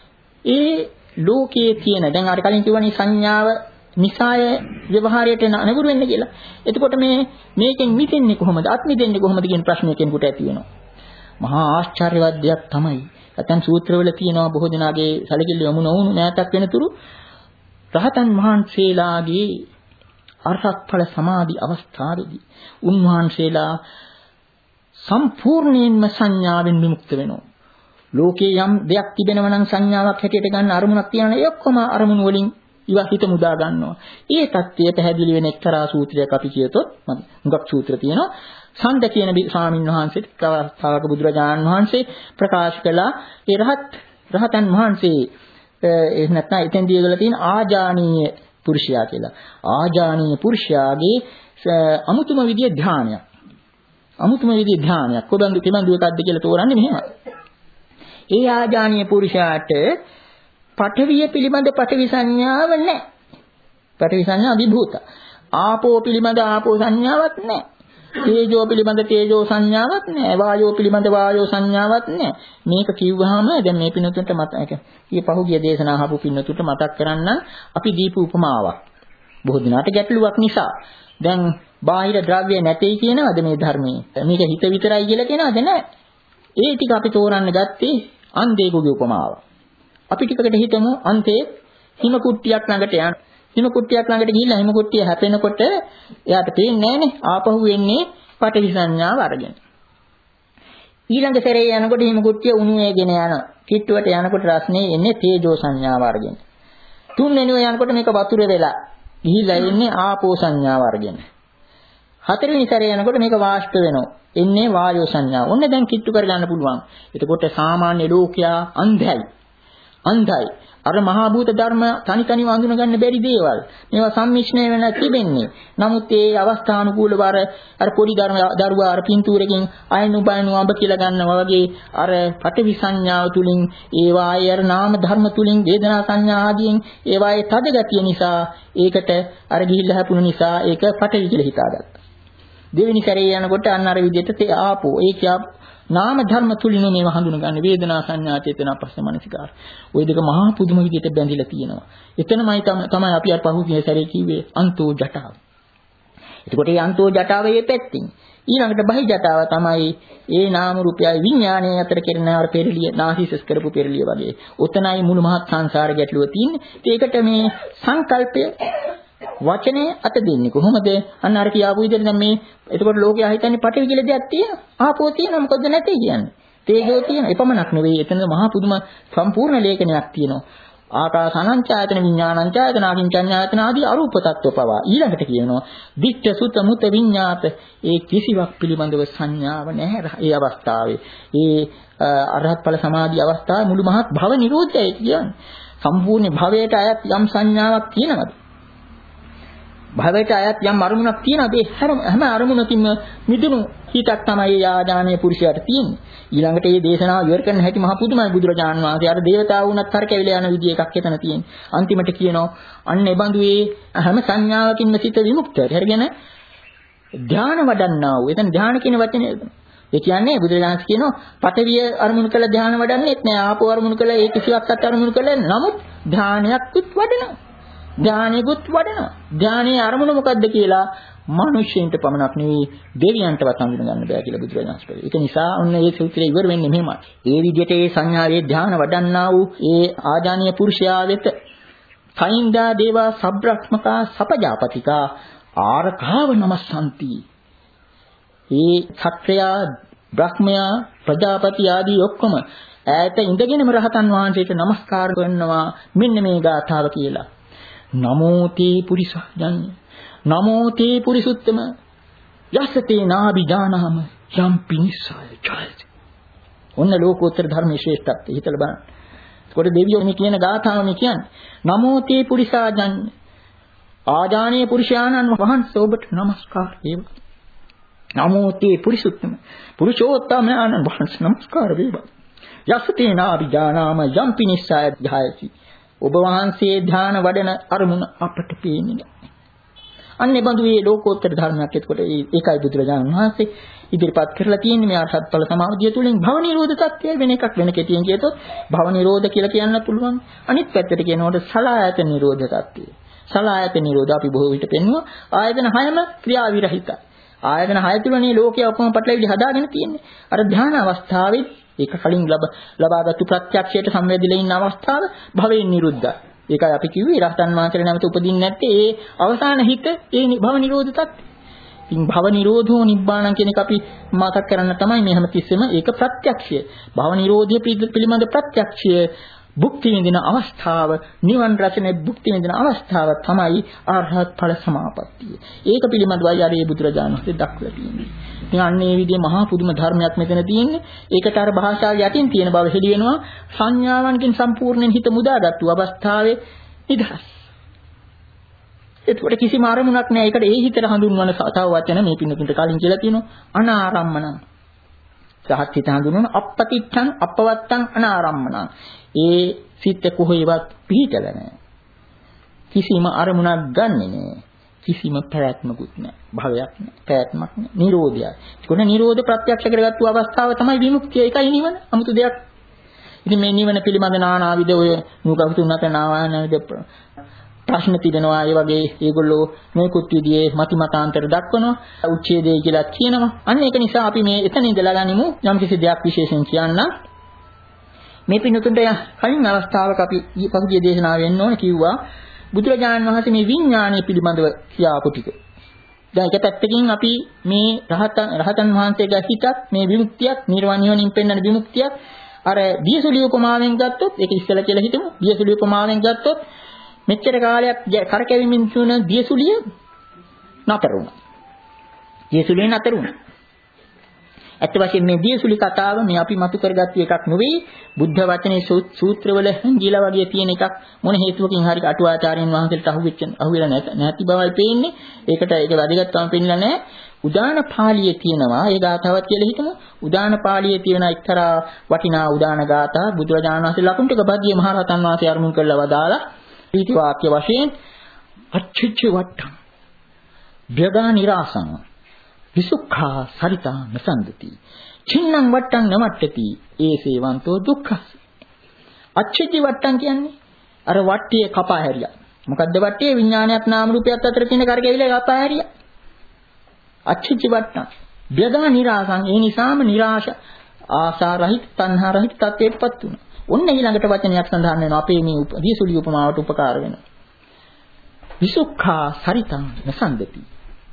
ඒ ලෝකයේ තියෙන දැන් අර කලින් කිව්වනේ සංඥාව නිසාය ව්‍යවහාරයට නඟුරු වෙන්නේ කියලා. එතකොට මේ මේකෙන් මිදෙන්නේ කොහොමද? අත් මිදෙන්නේ කොහොමද කියන ප්‍රශ්නය කෙනෙකුට ඇති වෙනවා. මහා ආශ්චර්යවත් දෙයක් තමයි. නැත්නම් සූත්‍රවල තියෙනවා බොහෝ දෙනාගේ සැලකිලි යොමු නොවුණු නැතක් වෙනතුරු රහතන් වහන්සේලාගේ අරහත් ඵල සමාධි අවස්ථාවේදී උන්වහන්සේලා සම්පූර්ණයෙන්ම සංඥාවෙන් විමුක්ත වෙනවා. ලෝකේ යම් දෙයක් තිබෙනවා නම් සංඥාවක් හැටියට ගන්න අරමුණක් තියෙනවා. ඒ ඔක්කොම අරමුණු වලින් ඉවත් හිත මුදා ගන්නවා. ඒ தත්ත්වය පැහැදිලි වෙන එක්තරා සූත්‍රයක් අපි කියතොත් මුගක් සූත්‍ර තියෙනවා. සන්ද කියන ස්වාමීන් වහන්සේට අවස්ථාවක බුදුරජාණන් වහන්සේ ප්‍රකාශ කළා ඒ රහත් රහතන් වහන්සේ ඒ නැත්නම් එතෙන්දී ඒගොල්ලෝ තියෙන ආජානීය පුරුෂයා කියලා. ආජානීය පුරුෂයාගේ අමුතුම විදිය ධානයක්. අමුතුම විදිය ධානයක්. කොබඳු කෙබඳු එකක්ද කියලා තෝරන්නේ මෙහෙමයි. ඒ ආජානීය පුරුෂයාට පඨවිය පිළිබඳ පඨවි සංඥාව නැහැ. පඨවි සංඥා විභූත. ආපෝ පිළිබඳ ආපෝ සංඥාවක් නැහැ. තේජෝ පිළිබඳ තේජෝ සංඥාවක් නැහැ. වායෝ පිළිබඳ වායෝ සංඥාවක් නැහැ. මේක කිව්වහම දැන් මේ පින්නතුන්ට මතක ඊ පහුගිය දේශනා අහපු පින්නතුන්ට මතක් කරන්න අපි දීපු උපමාවක්. බොහෝ දිනාට ගැටලුවක් නිසා. දැන් බාහිර ද්‍රව්‍ය නැtei කියනවද මේ ධර්මයේ? මේක හිත විතරයි කියලා කියනවද? නැහැ. ඒ ටික අපි තෝරන්න ගත්තේ අන්ධයෙකුගේ උපමාව. අපි ටිකකට හිතමු අන්තේ හිම කුට්ටියක් ළඟට යන. හිම කුට්ටියක් ළඟට ගිහිල්ලා හිම කුට්ටිය හැපෙනකොට එයාට පේන්නේ නැහනේ ආපහු වෙන්නේ පටවි සංඥාව අරගෙන. ඊළඟ සැරේ යනකොට හිම කුට්ටිය උණු වේගෙන යන. කිට්ටුවට යනකොට රස්නේ එන්නේ තේජෝ සංඥාව අරගෙන. තුන්වෙනිව යනකොට මේක වතුර වෙලා ගිහිල්ලා එන්නේ ආපෝ සංඥාව අරගෙන. හතරවෙනි සැරේ යනකොට මේක වාෂ්ප වෙනවා. එන්නේ වායෝ සංඥාව. ඔන්න දැන් කිට්ටු කරගන්න පුළුවන්. එතකොට සාමාන්‍ය ලෝකයා අන්ධයි. අන්ධයි. අර මහා භූත ධර්ම තනි තනිව අඳුන ගන්න බැරි දේවල්. මේවා සම්මිශ්‍රණය වෙලා තිබෙන්නේ. නමුත් ඒ අවස්ථානුකූලව අර අර පොඩි ධර්ම දරුවා අර පින්තූරකින් අයනු බයනු අඹ කියලා ගන්නවා වගේ අර පටවි සංඥාව තුලින් ඒවායේ අර නාම ධර්ම තුලින් වේදනා සංඥා ආදීන් ඒවායේ තද ගතිය නිසා ඒකට අර ගිහිල්ලා හැපුණු නිසා ඒක පටවි කියලා හිතාගත්තා. දෙවෙනි සැරේ යනකොට අන්න අර විදිහට තේ ආපෝ ඒ කියා නාම ධර්ම තුලින් මේව හඳුනගන්නේ වේදනා සංඥා චේතනා පස්ස මනසිකාර. ওই දෙක මහා පුදුම විදිහට බැඳිලා තියෙනවා. එතනමයි තමයි අපි අර පහුගිය සැරේ කිව්වේ අන්තෝ ජටාව. එතකොට මේ අන්තෝ ජටාවේ පැත්තින් ඊළඟට බහි ජටාව තමයි ඒ නාම රූපයයි විඥානයේ අතර කෙරෙන අර පෙරලිය නාහිසස් කරපු පෙරලිය වගේ. ඔතනයි මුළු මහත් සංසාර ගැටලුව තියෙන්නේ. ඒකට මේ සංකල්පය වචනේ අත දෙන්නේ කොහොමද? අන්න අර කියාපු විදිහට දැන් මේ එතකොට ලෝකයා හිතන්නේ පටවි කියලා දෙයක් තියෙනවා. ආපෝ තියෙනවා මොකද නැtei කියන්නේ. තේජෝ තියෙනවා. එපමණක් නෙවෙයි. එතන මහා පුදුම සම්පූර්ණ ලේඛනයක් තියෙනවා. ආකාස අනංචායතන විඥානංචායතන අකින්චඤ්ඤායතන ආදී අරූප tattwa පවා ඊළඟට කියනවා. දිට්ඨ සුත මුත විඤ්ඤාත ඒ කිසිවක් පිළිබඳව සංඥාව නැහැ ඒ අවස්ථාවේ. ඒ අරහත් ඵල සමාධි අවස්ථාවේ මුළු මහත් භව නිරෝධයයි කියන්නේ. සම්පූර්ණ භවයට අයත් යම් සංඥාවක් තියෙනවද? භවයට අයත් යම් අරමුණක් තියෙනවද? ඒ හැම අරමුණකින්ම මිදුණු හිතක් තමයි ආදානීය පුරුෂයාට තියෙන්නේ. ඊළඟට මේ දේශනාව ඉවර කරන හැටි මහ පුදුමයි. බුදුරජාණන් වහන්සේ අර දේවතාවු වුණත් හරකැවිලා යන විදිය එකක් එතන තියෙන්නේ. අන්තිමට කියනවා අන්න ඒ බඳු ඒ හැම සංඥාවකින්ම සිත විමුක්තයි. හරිගෙන ධාන වඩන්නා වූ. එතන ධාන කියන වචනේ ඒ කියන්නේ බුදුරජාණන් කියනවා පඨවිය අරමුණු කළ ධාන වඩන්නේත් නෑ. ආපෝ අරමුණු කළ ඒ කිසිවක්වත් අරමුණු කළ නමුත් ධානයක්වත් වඩනවා. ධානයකුත් වඩනවා. ධානයේ අරමුණ මොකද්ද කියලා මිනිස්සුන්ට පමණක් නෙවෙයි දෙවියන්ටවත් හඳුන ගන්න බෑ කියලා බුදුරජාණන් වහන්සේ. ඒක නිසා ඔන්න මේ සූත්‍රය ඉවර වෙන්නේ මෙහෙමයි. ඒ විදිහට ඒ සංඥාවේ ධාන වඩන්නා වූ ඒ ආජානීය පුරුෂයා වෙත සයින්දා දේවා සබ්‍රක්‍මකා සපජාපතිකා ආරකාව නමස්සන්ති. ඒ ක්ෂත්‍රයා බ්‍රහ්මයා ප්‍රජාපති ආදී ඔක්කොම ඈත ඉඳගෙනම රහතන් වහන්සේට නමස්කාර කරනවා මෙන්න මේ ගාථාව කියලා. නමෝ තේ පුරිසයන් නමෝ තේ පුරිසුත්තම යස්සතේ නාබිජානහම යම් පිනිසය ජයති. ඔන්න ලෝකෝත්තර ධර්මයේ ශ්‍රේෂ්ඨත්වය හිතලා බලන්න. ඒකට දෙවියෝ මේ කියන ගාථාව මේ කියන්නේ නමෝ තේ පුරිසයන් ආජානීය පුරුෂයාණන් වහන්සේ ඔබට নমස්කාර වේවා. නමෝ තේ පුරිසුත්තම පුරුෂෝත්තමයන්න් වහන්සේ নমස්කාර වේවා. යස්සතේ නාබිජානහම යම් පිනිසය ජයති. ඔබ වහන්සේ ධ්‍යාන වඩන අරමුණ අපට පේන්නේ නැහැ. අන්නේ බඳු මේ ලෝකෝත්තර ධර්මයක් එතකොට ඒකයි බුදුරජාණන් වහන්සේ ඉදිරිපත් කරලා තියෙන්නේ මේ අරහත් ඵල සමාධිය තුළින් භව නිරෝධ තත්ත්වය වෙන එකක් වෙන කෙටියෙන් කියතොත් භව නිරෝධ කියලා කියන්න පුළුවන්. අනිත් පැත්තට කියනකොට සලආයතන නිරෝධ තත්ත්වය. සලආයතන නිරෝධ අපි බොහෝ විට පෙන්වුවා ආයතන හයම ක්‍රියා විරහිතයි. ආයතන හය තුලනේ ලෝකයේ ඔක්කොම පැටලෙවිලි හදාගෙන තියෙන්නේ. අර ධ්‍යාන අවස්ථාවේ ඒක කලින් ලබ ලබාගත්තු ප්‍රත්‍යක්ෂයට සම්වැදිලා ඉන්න අවස්ථාව භවයෙන් නිරුද්ධයි. ඒකයි අපි කිව්වේ රහතන් වහන්සේලා නැවත උපදින්නේ නැත්තේ ඒ අවසාන හිත ඒ භව නිරෝධ තත්ත්වය. ඉතින් භව නිරෝධෝ නිබ්බාණං කියන එක අපි මතක් කරන්න තමයි මේ හැමතිස්සෙම ඒක ප්‍රත්‍යක්ෂය. භව නිරෝධය පිළිබඳ ප්‍රත්‍යක්ෂය භුක්ති විඳින අවස්ථාව නිවන් රචනයේ භුක්ති විඳින අවස්ථාව තමයි අරහත් ඵල සමාපත්තිය. ඒක පිළිබඳවයි ආදී බුදුරජාණන් වහන්සේ දක්වලා තියෙන්නේ. ඉතින් අන්නේ විදිහේ මහා පුදුම ධර්මයක් මෙතන තියෙන්නේ. ඒකට අර භාෂාවේ යටින් තියෙන බව හෙළි වෙනවා. සංඥාවන්ගෙන් සම්පූර්ණයෙන් හිත මුදාගත්තු අවස්ථාවේ නිදහස්. ඒකට කිසිම අරමුණක් නැහැ. ඒකට ඒ හිතට හඳුන්වන තව වචන මේ පින්නකින්ට කලින් කියලා තියෙනවා. අනාරම්මණං. සහත් හිත හඳුන්වන අපපතිච්ඡං අපවත්තං අනාරම්මණං. ඒ සිත් කොහේවත් පිහිටලා නැහැ. කිසිම අරමුණක් ගන්නෙ නැහැ. කිසිම පැවැත්මකුත් නැහැ. භවයක් නැහැ. පැවැත්මක් නැහැ. නිරෝධයයි. ඒකෝන නිරෝධ ප්‍රත්‍යක්ෂ කරගත්තු අවස්ථාව තමයි විමුක්තිය. ඒකයි නිවන. 아무තු දෙයක්. ඉතින් මේ නිවන පිළිබඳ නානාවිද ඔය නුගතුන් අතර නානාවිද ප්‍රශ්න තිබෙනවා. ඒ වගේ ඒගොල්ලෝ මේකුත් විදිහේ මති මතාන්තර දක්වනවා. උච්ඡේදය කියලා කියනවා. අන්න ඒක නිසා අපි මේ එතන ඉඳලා ගනිමු යම් කිසි දෙයක් විශේෂයෙන් කියන්න. මේ පින්නතුන්ට කලින් අවස්ථාවක අපි පසුගිය දේශනාවෙ වෙන්න ඕන කිව්වා බුදුරජාණන් වහන්සේ මේ විඥානය පිළිබඳව කියාපු ටික. දැන් එක පැත්තකින් අපි මේ රහතන් රහතන් වහන්සේගේ හිතත් මේ විමුක්තියක් නිර්වාණයෙන් පෙන්වන විමුක්තියක් අර දියසුලිය උපමාවෙන් ගත්තොත් ඒක ඉස්සෙල්ලා කියලා හිතමු. දියසුලිය උපමාවෙන් ගත්තොත් මෙච්චර කාලයක් කරකැවිමින් තුන දියසුලිය නතර වුණා. දියසුලිය නතර වුණා. ඇත්ත වශයෙන්ම මේ දියසුලි කතාව මේ අපි මතු කරගත්තු එකක් නෙවෙයි. බුද්ධ වචනේ සූත්‍රවල හංගිලා වගේ තියෙන එකක්. මොන හේතුවකින් හරි අටුවාචාර්යන් වහන්සේට අහුවෙච්ච අහුවෙලා නැති බවයි පේන්නේ. ඒකට ඒක වැදගත්කම පෙන්නලා නැහැ. උදාන පාළියේ තියෙනවා ඒ ගාථාවත් කියලා හිතමු. උදාන පාළියේ තියෙන එක්තරා වටිනා උදාන ගාථා බුදුරජාණන් වහන්සේ ලකුණු ටික බද්දිය මහරහතන් වහන්සේ අරමුණු කරලා වදාලා ඊටි වාක්‍ය වශයෙන් අච්චච්ච වට්ටං බ්‍යගා නිරාසං විසුඛා සරිතා නසන්දති චින්නම් වට්ටං නමට්ටති ඒසේවන්තෝ දුක්ඛස්. අච්චච්ච වට්ටං කියන්නේ අර වට්ටියේ කපා හැරියා. මොකද්ද වට්ටියේ? විඥානයත් නාම රූපයත් අතර තියෙන කරකැවිලා කපා හැරියා. අච්චච්ච වට්ටං බ්‍යගා නිරාසං ඒ නිසාම නිරාශ ආසා රහිත තණ්හා රහිත තත්ත්වයටපත් වුණා. ඔන්න ඊළඟට වචනයක් සඳහන් වෙනවා අපේ මේ දියසුලිය උපමාවට උපකාර වෙනවා. විසුඛා සරිතං නසන්දති.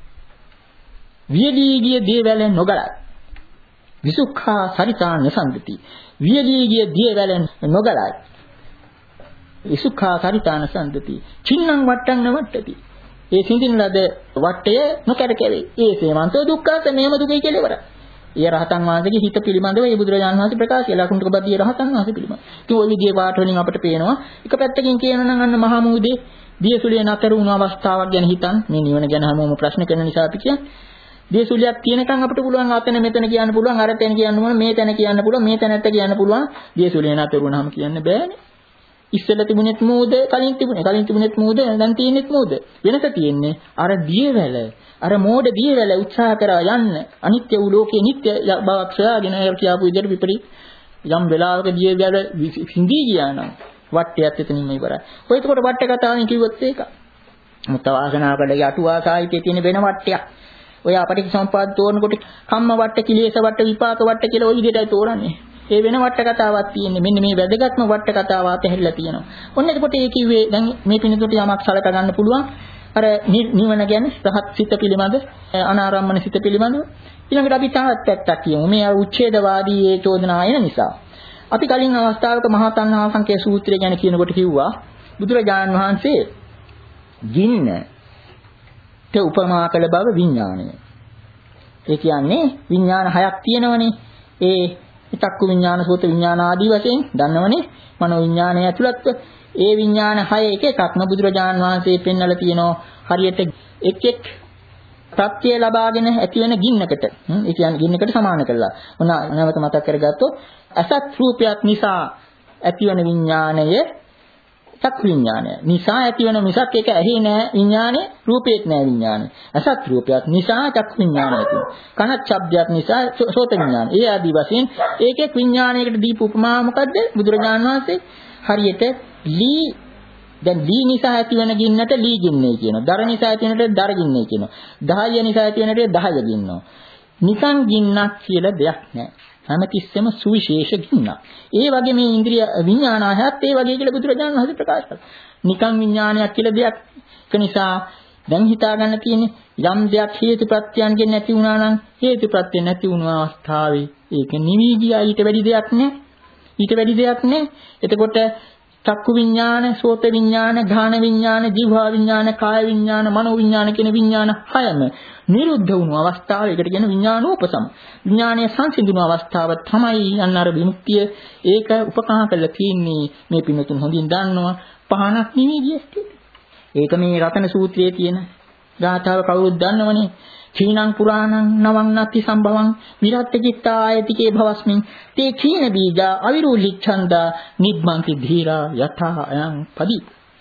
වියලී ගිය දේවැල නොගලයි. විසුඛා සරිතා නසන්දති. වියලී ගිය දේවැල නොගලයි. විසුඛා සරිතා නසන්දති. චින්නම් වට්ටං නවට්ටති. ඒ සිඳින ලද වට්ටය නොකරකැවේ. ඒ සේමන්තෝ දුක්ඛස මේම දුකයි කියලා ඉවරයි. ඒ රහතන් වහන්සේගේ හිත පිළිබඳව මේ බුදුරජාණන් වහන්සේ ප්‍රකාශ කළා. ලකුණු ටික බදියේ රහතන් වහන්සේ පිළිබඳව. ඉතින් ওই විදිහේ පාඩ වලින් අපිට පේනවා එක පැත්තකින් කියනවා නම් අන්න මහා මූදේ දියසුලිය නතර වුණු අවස්ථාවක් ගැන හිතන් මේ නිවන ගැන හැමෝම ප්‍රශ්න කරන නිසා අපි කියන්නේ දියසුලියක් තියෙනකන් අපිට පුළුවන් අතන මෙතන කියන්න පුළුවන් අර තැන කියන්න ඕන මේ තැන කියන්න පුළුවන් මේ තැනට කියන්න පුළුවන්. දියසුලිය නතර වුණාම කියන්න බෑනේ. ඉස්සෙල්ලා තිබුණෙත් මූද කලින් තිබුණේ කලින් තිබුණෙත් මූද දැන් තියෙනෙත් මූද. වෙනස තියෙන්නේ අර දියවැල අර මෝඩ දියවැල උත්සාහ කරා යන්න අනිත්‍ය වූ ලෝකේ නිට්ටය බවක් සොයාගෙන අය කියාපු විදිහට විපරිත යම් වෙලාවක දියවැල සිඳී ගියා නම් වට්ටයත් එතනින්ම ඉවරයි. ඔය එතකොට වට්ට කතාවෙන් කිව්වොත් ඒක මුත්තවාසනාවකඩ යටුවා සාහිත්‍යයේ තියෙන වෙන වට්ටයක්. ඔය අපටික සම්පාද තෝරනකොට කම්ම වට්ට කිලේශ වට්ට විපාක වට්ට කියලා ওই විදිහටයි තෝරන්නේ. ඒ වෙන වට්ට කතාවක් තියෙන්නේ. මෙන්න මේ වැදගත්ම වට්ට කතාව අපහැරිලා තියෙනවා. ඔන්න එතකොට ඒ කිව්වේ දැන් මේ පිනතොට යමක් සලක ගන්න පුළුවන්. අර නිවන ගැන රහත් සිත පිළිබඳ අනාරම්මන සිත පිළිබඳ ඊළඟට අපි තවත් පැත්තක් කියමු. මේ අර උච්ඡේදවාදී ඒ චෝදනා එන නිසා. අපි කලින් අවස්ථාවක මහා තණ්හා සංකේ සූත්‍රය ගැන කියනකොට කිව්වා බුදුරජාණන් වහන්සේ ගින්නට උපමා කළ බව විඥාණය. ඒ කියන්නේ විඥාන හයක් තියෙනවනේ. ඒ චක්කු විඥාන, සෝත විඥාන ආදී වශයෙන් දන්නවනේ. මනෝ විඥානය ඇතුළත්ව ඒ විඥාන හය එක එකක්ම බුදුරජාණන් වහන්සේ පෙන්වලා තියෙනවා හරියට එක් එක් ප්‍රත්‍ය ලබාගෙන ඇති වෙන ගින්නකට. ඒ කියන්නේ ගින්නකට සමාන කරලා. මොන නැවත මතක් කරගත්තොත් අසත් රූපයක් නිසා ඇතිවන විඥාණය චක්කු විඥානය. නිසා ඇතිවන මිසක් ඒක ඇහි නෑ විඥානය, රූපේත් නෑ විඥානය. අසත් රූපයක් නිසා චක්කු විඥානය ඇතිවෙනවා. කනත් ශබ්දයක් නිසා සෝත විඥානය. ඒ ආදී වශයෙන් ඒකෙක් විඥානයකට දීපු උපමාව මොකද්ද? බුදුරජාණන් වහන්සේ හරියට ලී දැන් ලී නිසා ඇතිවන ගින්නට ලී ගින්නේ කියනවා. දර නිසා ඇතිවෙනට දර ගින්නේ කියනවා. දහය නිසා ඇතිවෙනට දහය ගින්නෝ. නිකන් ගින්නක් කියලා දෙයක් නැහැ. හැමතිස්සෙම සුවිශේෂ ගින්නක්. ඒ වගේ මේ ඉන්ද්‍රිය විඥානයත් ඒ වගේ කියලා බුදුරජාණන් වහන්සේ ප්‍රකාශ කළා. නිකන් විඥානයක් කියලා දෙයක්. ඒක නිසා දැන් හිතා ගන්න තියෙන්නේ යම් දෙයක් හේතුප්‍රත්‍යයන්ගෙන් නැති වුණා නම් හේතුප්‍රත්‍ය නැති වුණ අවස්ථාවේ ඒක නිවි ගියා. ඊට වැඩි දෙයක් නැහැ. ඊට වැඩි දෙයක් නැහැ. එතකොට චක්කු විඥාන, සෝත විඥාන, ඝාන විඥාන, જીවහා විඥාන, කාය විඥාන, මනෝ විඥාන කියන විඥාන හයම නිරුද්ධ වුණු අවස්ථාව. ඒකට කියන විඥානෝපසම. විඥානීය සංසිඳුණු අවස්ථාව තමයි යන්න අර විමුක්තිය. ඒක උපකාර කරලා තියෙන්නේ මේ පින්නතුන් හොඳින් දන්නවා පහනක් නිවි ගියස්ටි. ඒක මේ රතන සූත්‍රයේ තියෙන ගාථාව කවුරුත් දන්නවනේ. චීනං පුරාණං නවං නත්ති සම්භවං විරත් චිත්තා ආයතිකේ භවස්මින් තේ චීන බීජා අවිරුද්ධිච්ඡන්දා නිබ්බන්ති ධීරා යථා අයං පදි.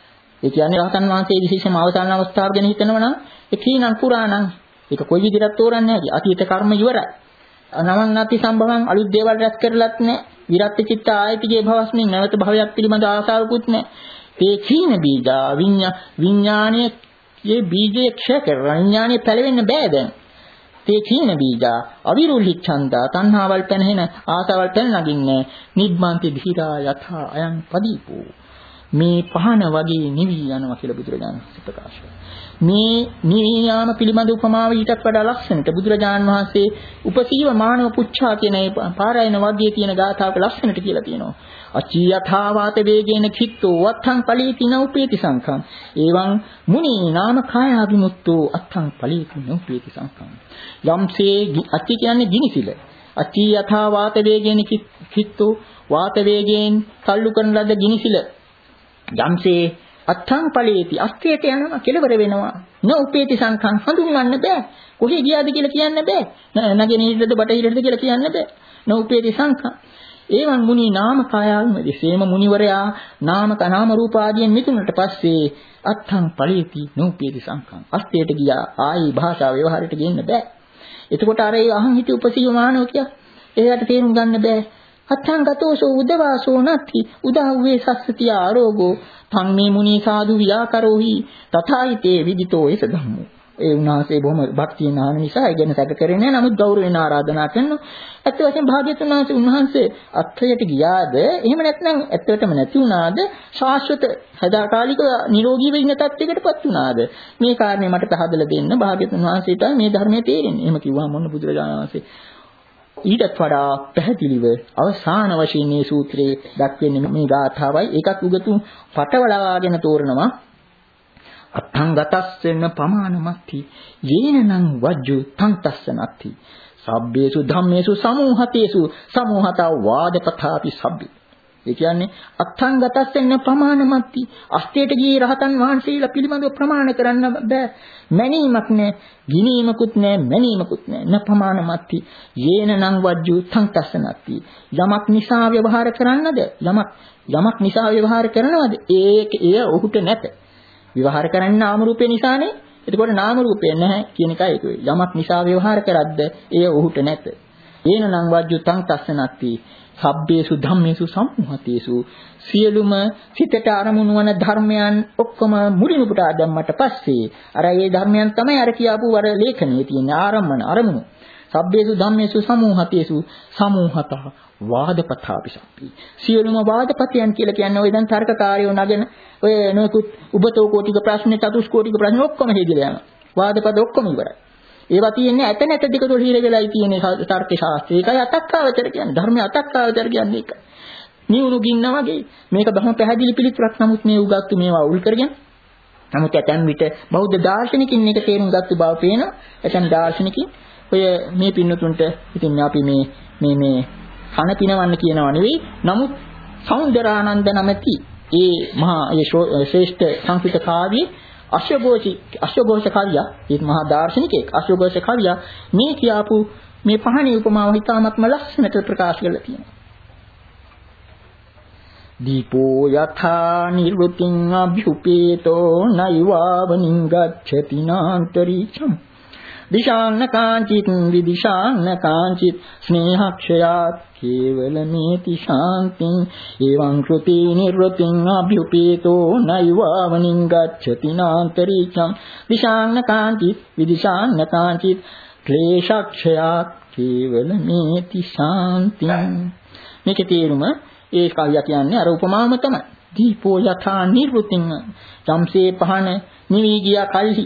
ඒ කියන්නේ රහතන් වහන්සේ විශේෂම අවසාන අවස්ථාව ගැන හිතනවා නම් ඒ චීනං පුරාණං ඒක කොයි විදිහට තෝරන්නේ නැහැ. අතීත කර්ම ඉවරයි. නවං නත්ති සම්භවං අලුත් දේවල් රැස් කරලත් නැහැ. විරත් චිත්තා ආයතිකේ භවස්මින් නැවත භවයක් පිළිබඳ ආසාවකුත් නැහැ. තේ චීන බීජා විඤ්ඤා විඥානයේ ये बीजे क्षय कर विඥානේ පැලවෙන්න බෑ දැන්. තේ චීන බීජා අවිරුද්ධිච්ඡන්දා තණ්හාවල් පැනහෙන ආසාවල් පැන නගින්නේ නිබ්බන්ති ධීරා යථා අයං පදීපෝ. මේ පහන වගේ නිවි යනවා කියලා බුදුරජාණන් වහන්සේ ප්‍රකාශ කළා. මේ නිවි යාම පිළිබඳ උපමාව ඊටත් වඩා ලක්ෂණට බුදුරජාණන් වහන්සේ උපසීව මානව පුච්ඡා කියන පාරායන වර්ගයේ තියෙන ගාථාවක ලක්ෂණට කියලා තියෙනවා. අචියථාවාත වේගේන චිත්තෝ වත්තං පලීති නෝපේති සංඛං එවං මුනි නාම කාය අභිමුක්තෝ අත්තං පලීති නෝපේති සංඛං. යම්සේ අචි කියන්නේ ගිනිසිල. අචියථාවාත වේගේන චිත්තෝ වාත වේගයෙන් තල්ලු කරන ලද ගිනිසිල යම්සේ අත්තං පලීති අස්තේට යනවා කෙලවර වෙනවා. නෝපේති සංඛං හඳුන්වන්න බෑ. කොහේ ගියාද කියලා කියන්න බෑ. නැගෙනහිරද බටහිරද කියලා කියන්න බෑ. නෝපේති සංඛං එවං මුනි නාම කායල්ම දෙසේම මුනිවරයා නාම නාම රූප ආදියෙන් මිදුනට පස්සේ අත්තං පලීති නෝපේති සංඛං අස්තේට ගියා. ආයි භාෂා ව්‍යවහාරයට ගෙන්න බෑ. එතකොට අර ඒ අහන් හිටි උපසීව මානව කිය එයාට තේරුම් ගන්න බෑ. අත්තං ගතෝසෝ උදවාසෝ නත්ති උදාව්වේ සස්සතිය ආරෝගෝ තං මේ මුනි සාදු වියාකරෝහි තථායිතේ විදිතෝ එස ධම්මෝ. ඒ උන්වහන්සේ බොහොම භක්තියෙන් ආන නිසා ඒ ගැන සැක කරේ නැහැ. නමුත් ගෞරවයෙන් ආරාධනා කරනවා. ඇත්ත වශයෙන්ම භාග්‍යවතුන් වහන්සේ උන්වහන්සේ අත්‍යයට ගියාද? එහෙම නැත්නම් ඇත්තටම නැති වුණාද? ශාශ්වත සදාකාලික නිරෝගීව ඉන්න තත්යකටපත් වුණාද? මේ කාරණේ මට පහදලා දෙන්න භාග්‍යවතුන් වහන්සේට මේ ධර්මයේ තේරෙන්නේ. එහෙම කිව්වම මොන බුදුරජාණන් වහන්සේ ඊටත් වඩා පැහැදිලිව අවසාන වශයෙන් මේ සූත්‍රයේ දක්වන්නේ මේ ගාථාවයි. ඒකත් උගතුන් පටවලාගෙන තෝරනවා. අත්තං ගතස්සෙන පමානමත්ති යේනං වජ්ජු තං තස්සනත්ති සබ්බේසු ධම්මේසු සමූහතේසු සමූහතා වාදපතාපි සබ්බේ. ඒ කියන්නේ අත්තං ගතස්සෙන පමානමත්ති අස්තේට ගියේ රහතන් වහන්සේලා පිළිබඳව ප්‍රමාණ කරන්න බෑ. මැනීමක් නෑ, ගිනීමකුත් නෑ, මැනීමකුත් නෑ. නපමානමත්ති යේනං වජ්ජු තං තස්සනත්ති යමක් නිසා ව්‍යවහාර කරන්නද? යමක් යමක් නිසා ව්‍යවහාර කරනවද? ඒක එය ඔහුට නැත. විවහාර කරන්නේ නාම රූපේ නිසානේ. එතකොට නාම රූපේ නැහැ කියන එකයි ඒක වෙයි. යමක් නිසා විවහාර කරද්ද එය ඔහුට නැත. ඒනනම් වජ්ජුතං තස්සනත්ති සබ්බේසු ධම්මේසු සම්මුහතේසු සියලුම සිතට අරමුණු වන ධර්මයන් ඔක්කොම මුලිනුපුට ආදම්මට පස්සේ අර ඒ ධර්මයන් තමයි අර කියාපු වර ලේඛනයේ තියෙන ආරම්මන අරමුණු. සබ්බේසු ධම්මේසු සමූහතේසු සමූහත වාදපතාපිසප්පි සියලුම වාදපතයන් කියලා කියන්නේ ඔය දැන් තර්කකාරයෝ නගන ඔය නොකුත් උබතෝ කෝටික ප්‍රශ්න චතුස්කෝටික ප්‍රශ්න ඔක්කොම හේදිලා යනවා. වාදපද ඔක්කොම ඉවරයි. ඒවා තියෙන්නේ ඇත නැත දෙක තුල හිර වෙලායි තියෙන්නේ තර්ක ශාස්ත්‍රය. ඒකයි අතක්කාවචර කියන්නේ. ධර්මයේ අතක්කාවචර කියන්නේ ඒක. නියුණු ගින්න වගේ මේක බහම පැහැදිලි පිළිතුරක්. නමුත් මේ උගත්තු මේවා උල් කරගෙන නමුත් ඇතන් විට බෞද්ධ දාර්ශනිකින් මේක තේරුම් ගත්ත බව පේනවා. ඇතන් දාර්ශනිකින් ඔය මේ පින්නතුන්ට ඉතින් අපි මේ මේ මේ කන පිනවන්න කියනවා නෙවෙයි. නමුත් සෞන්දරානන්ද නමැති ඒ මහා ඒ ශ්‍රේෂ්ඨ සංස්කෘත කාව්‍යයේ අශ්වඝෝෂි අශ්වඝෝෂ කවියා ඒ මහා දාර්ශනිකයෙක් අශ්වඝෝෂ කවියා මේ කියාපු මේ පහණේ උපමාව හිතාමත්ම ලස්සනට ප්‍රකාශ කරලා තියෙනවා. දීපෝ යථා නිර්වෘතිං අභ්‍යුපේතෝ නෛවාවනින් ගච්ඡති නාන්තරීචම් දිශාන්න කාංචිත් විදිශාන්න කාංචිත් ස්නේහක්ෂයාත් කේවලමේති ශාන්තිං එවං කෘති නිර්වතින් අභ්‍යුපේතෝ නෛවාවනින් ගච්ඡති නාන්තරීචං දිශාන්න කාංචිත් විදිශාන්න කාංචිත් ක්ලේශක්ෂයාත් කේවලමේති ශාන්තිං. මේකේ තේරුම ඒ කවිය කියන්නේ අර උපමාවම තමයි. දීපෝ යථා නිර්වතින් යම්සේ පහන නිවි ගියා කල්හි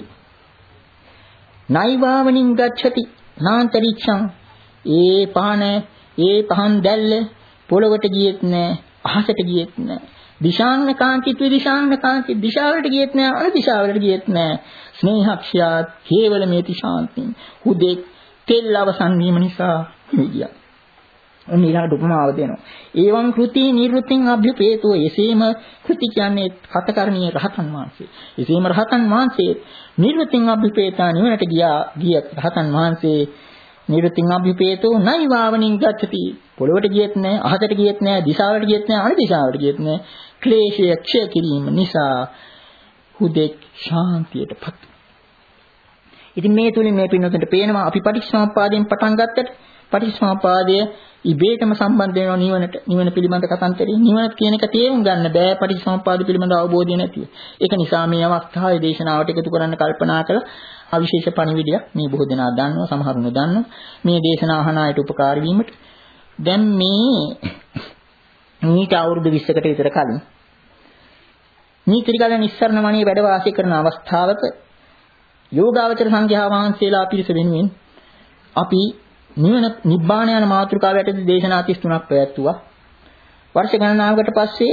නෛවාවනින් ගච්ඡති නාන්තරීක්ෂං ඒ පහන ඒ පහන් දැල්ල පොළවට ගියෙත් නෑ අහසට ගියෙත් නෑ දිශාන්න කාංචිත් විදිශාන්න කාංචිත් දිශාවලට ගියෙත් නෑ අර දිශාවලට ගියෙත් නෑ ස්නේහක්ෂයාත් කේවල මේති ශාන්තිං හුදෙක් තෙල් අවසන් වීම නිසා ගියා. ඊළඟට උපමාව දෙනවා. ඒවං කෘති නිර්වෘතින් අභ්‍යපේතෝ එසේම කෘති කියන්නේ කතකරණීය රහතන් වහන්සේ. එසේම රහතන් වහන්සේ නිර්වෘතින් අභ්‍යපේතා නිවනට ගියා ගිය රහතන් වහන්සේ නිර්වෘතින් අභ්‍යපේතෝ නෛවාවනින් ගච්ඡති. පොළොවට ගියෙත් නැහැ, අහසට ගියෙත් නැහැ, දිශාවට ගියෙත් නැහැ, අනිත් දිශාවට ගියෙත් නැහැ. ක්ලේශය ක්ෂය කිරීම නිසා හුදෙක් ශාන්තියටපත්. ඉතින් මේ තුලින් මේ පින්නතට පේනවා අපි පටිච්චසමුප්පාදයෙන් පටන් ගත්තට පටිච්චසමුප්පාදය ඉබේටම සම්බන්ධ වෙනවා නිවනට. නිවන පිළිබඳ කතාන්තරේ නිවන කියන එක තේරුම් ගන්න බෑ පටිච්චසමුප්පාද පිළිබඳ අවබෝධය නැතිව. ඒක නිසා මේ අවස්ථාවේ දේශනාවට එකතු කරන්න කල්පනා කළ අවිශේෂ පණිවිඩයක් මේ බොහෝ දෙනා දන්නවා, සමහරුන් දන්නවා. මේ දේශනා අහන අයට උපකාරී වීමට දැන් මේ මීට අවුරුදු විස්සකට විතර කලින් මේ ත්‍රිකල නිස්සරණ වණේ වැඩ වාසය කරන අවස්ථාවක යෝගාවචර සංඝයා වහන්සේලා පිරිස වෙනුවෙන් අපි නිවන නිබ්බාන යන මාතෘකාව යටතේ දේශනා තිස් තුනක් පැවැත්තුවා. වර්ෂ ගණනාවකට පස්සේ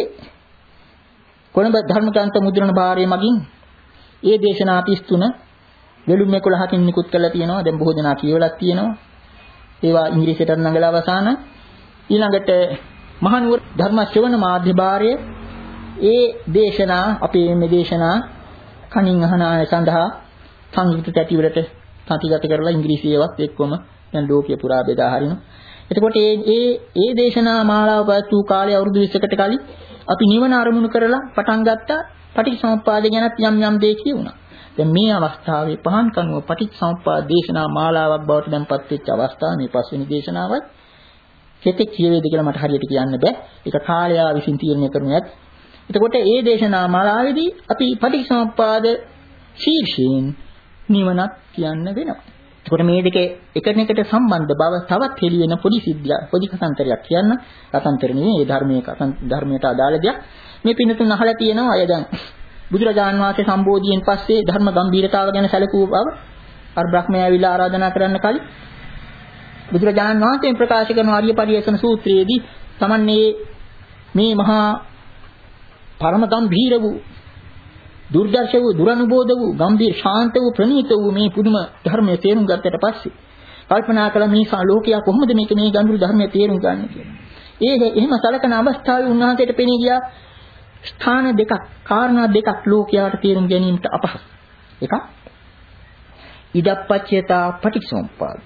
කොළඹ ධර්මග්‍රන්ථ මුද්‍රණ භාරයේ මගින් ඒ දේශනා තිස් තුන වෙළුම් එකොළහකින් නිකුත් කරලා තියෙනවා. දැන් බොහෝ දෙනා කියවලක් තියෙනවා. ඒවා ඉංග්‍රීසියට නඟලා අවසాన ඊළඟට මහනුවර ධර්ම ශ්‍රවණ මාධ්‍ය භාරයේ ඒ දේශනා අපේ මේ දේශනා කණින් අහන අය සඳහා සංස්කෘත තැටිවලට සතිගත කරලා ඉංග්‍රීසියවත් එක්කම දැන් ලෝකීය පුරා බෙදා හරිනවා. එතකොට මේ ඒ ඒ දේශනා මාලාව පැවැත්වූ කාලේ අවුරුදු විස්සකට කලින් අපි නිවන අරමුණු කරලා පටන් ගත්තා පටිච්චසමුප්පාද ගැනත් යම් යම් දේ කියුණා. දැන් මේ අවස්ථාවේ පහන් කනුව පටිච්චසමුප්පාද දේශනා මාලාවක් බවට දැන්පත් වෙච්ච අවස්ථාව මේ පස්වෙනි දේශනාවයි. කෙතෙක් කියවේද කියලා මට හරියට කියන්න බෑ. ඒක කාලය විසින් තීරණය කරනු ඇත. එතකොට මේ දේශනා මාලාවේදී අපි පටිච්චසමුප්පාද ශීර්ෂයෙන් නිවනක් කියන්න වෙනවා. එතකොට මේ දෙකේ එකිනෙකට සම්බන්ධ බව තවත් හෙළි වෙන පොඩි සිද්ධියක්, පොඩි කතාන්තරයක් කියන්න. කතාන්තර නෙවෙයි, මේ ධර්මයේ ධර්මයට අදාළ දෙයක්. මේ පින්නතුන් අහලා තියෙනවා අය දැන් බුදුරජාන් වහන්සේ සම්බෝධියෙන් පස්සේ ධර්ම ගැඹීරතාව ගැන සැලකුව බව අර බ්‍රහ්මයා ඇවිල්ලා ආරාධනා කරන්න කලින් බුදුරජාන් වහන්සේ ප්‍රකාශ කරන ආර්ය පරිේෂණ සූත්‍රයේදී තමන්නේ මේ මහා පරම ගම්භීර වූ දුර්දර්ශ වූ දුරනුබෝධ වූ ගම්භීර ශාන්ත වූ ප්‍රණීත වූ මේ පුදුම ධර්මයේ තේරුම් ගත්තට පස්සේ කල්පනා කළ මේ ශාලෝකයා කොහොමද මේක මේ ගැඹුරු ධර්මයේ තේරුම් ගන්න කියලා. ඒ එහෙම සලකන අවස්ථාවේ උන්වහන්සේට පෙනී ගියා ස්ථාන දෙකක්, කාරණා දෙකක් ලෝකයාට තේරුම් ගැනීමට අපහසු. එකක් ඉදප්පච්චයතා පටිච්චසමුප්පාද.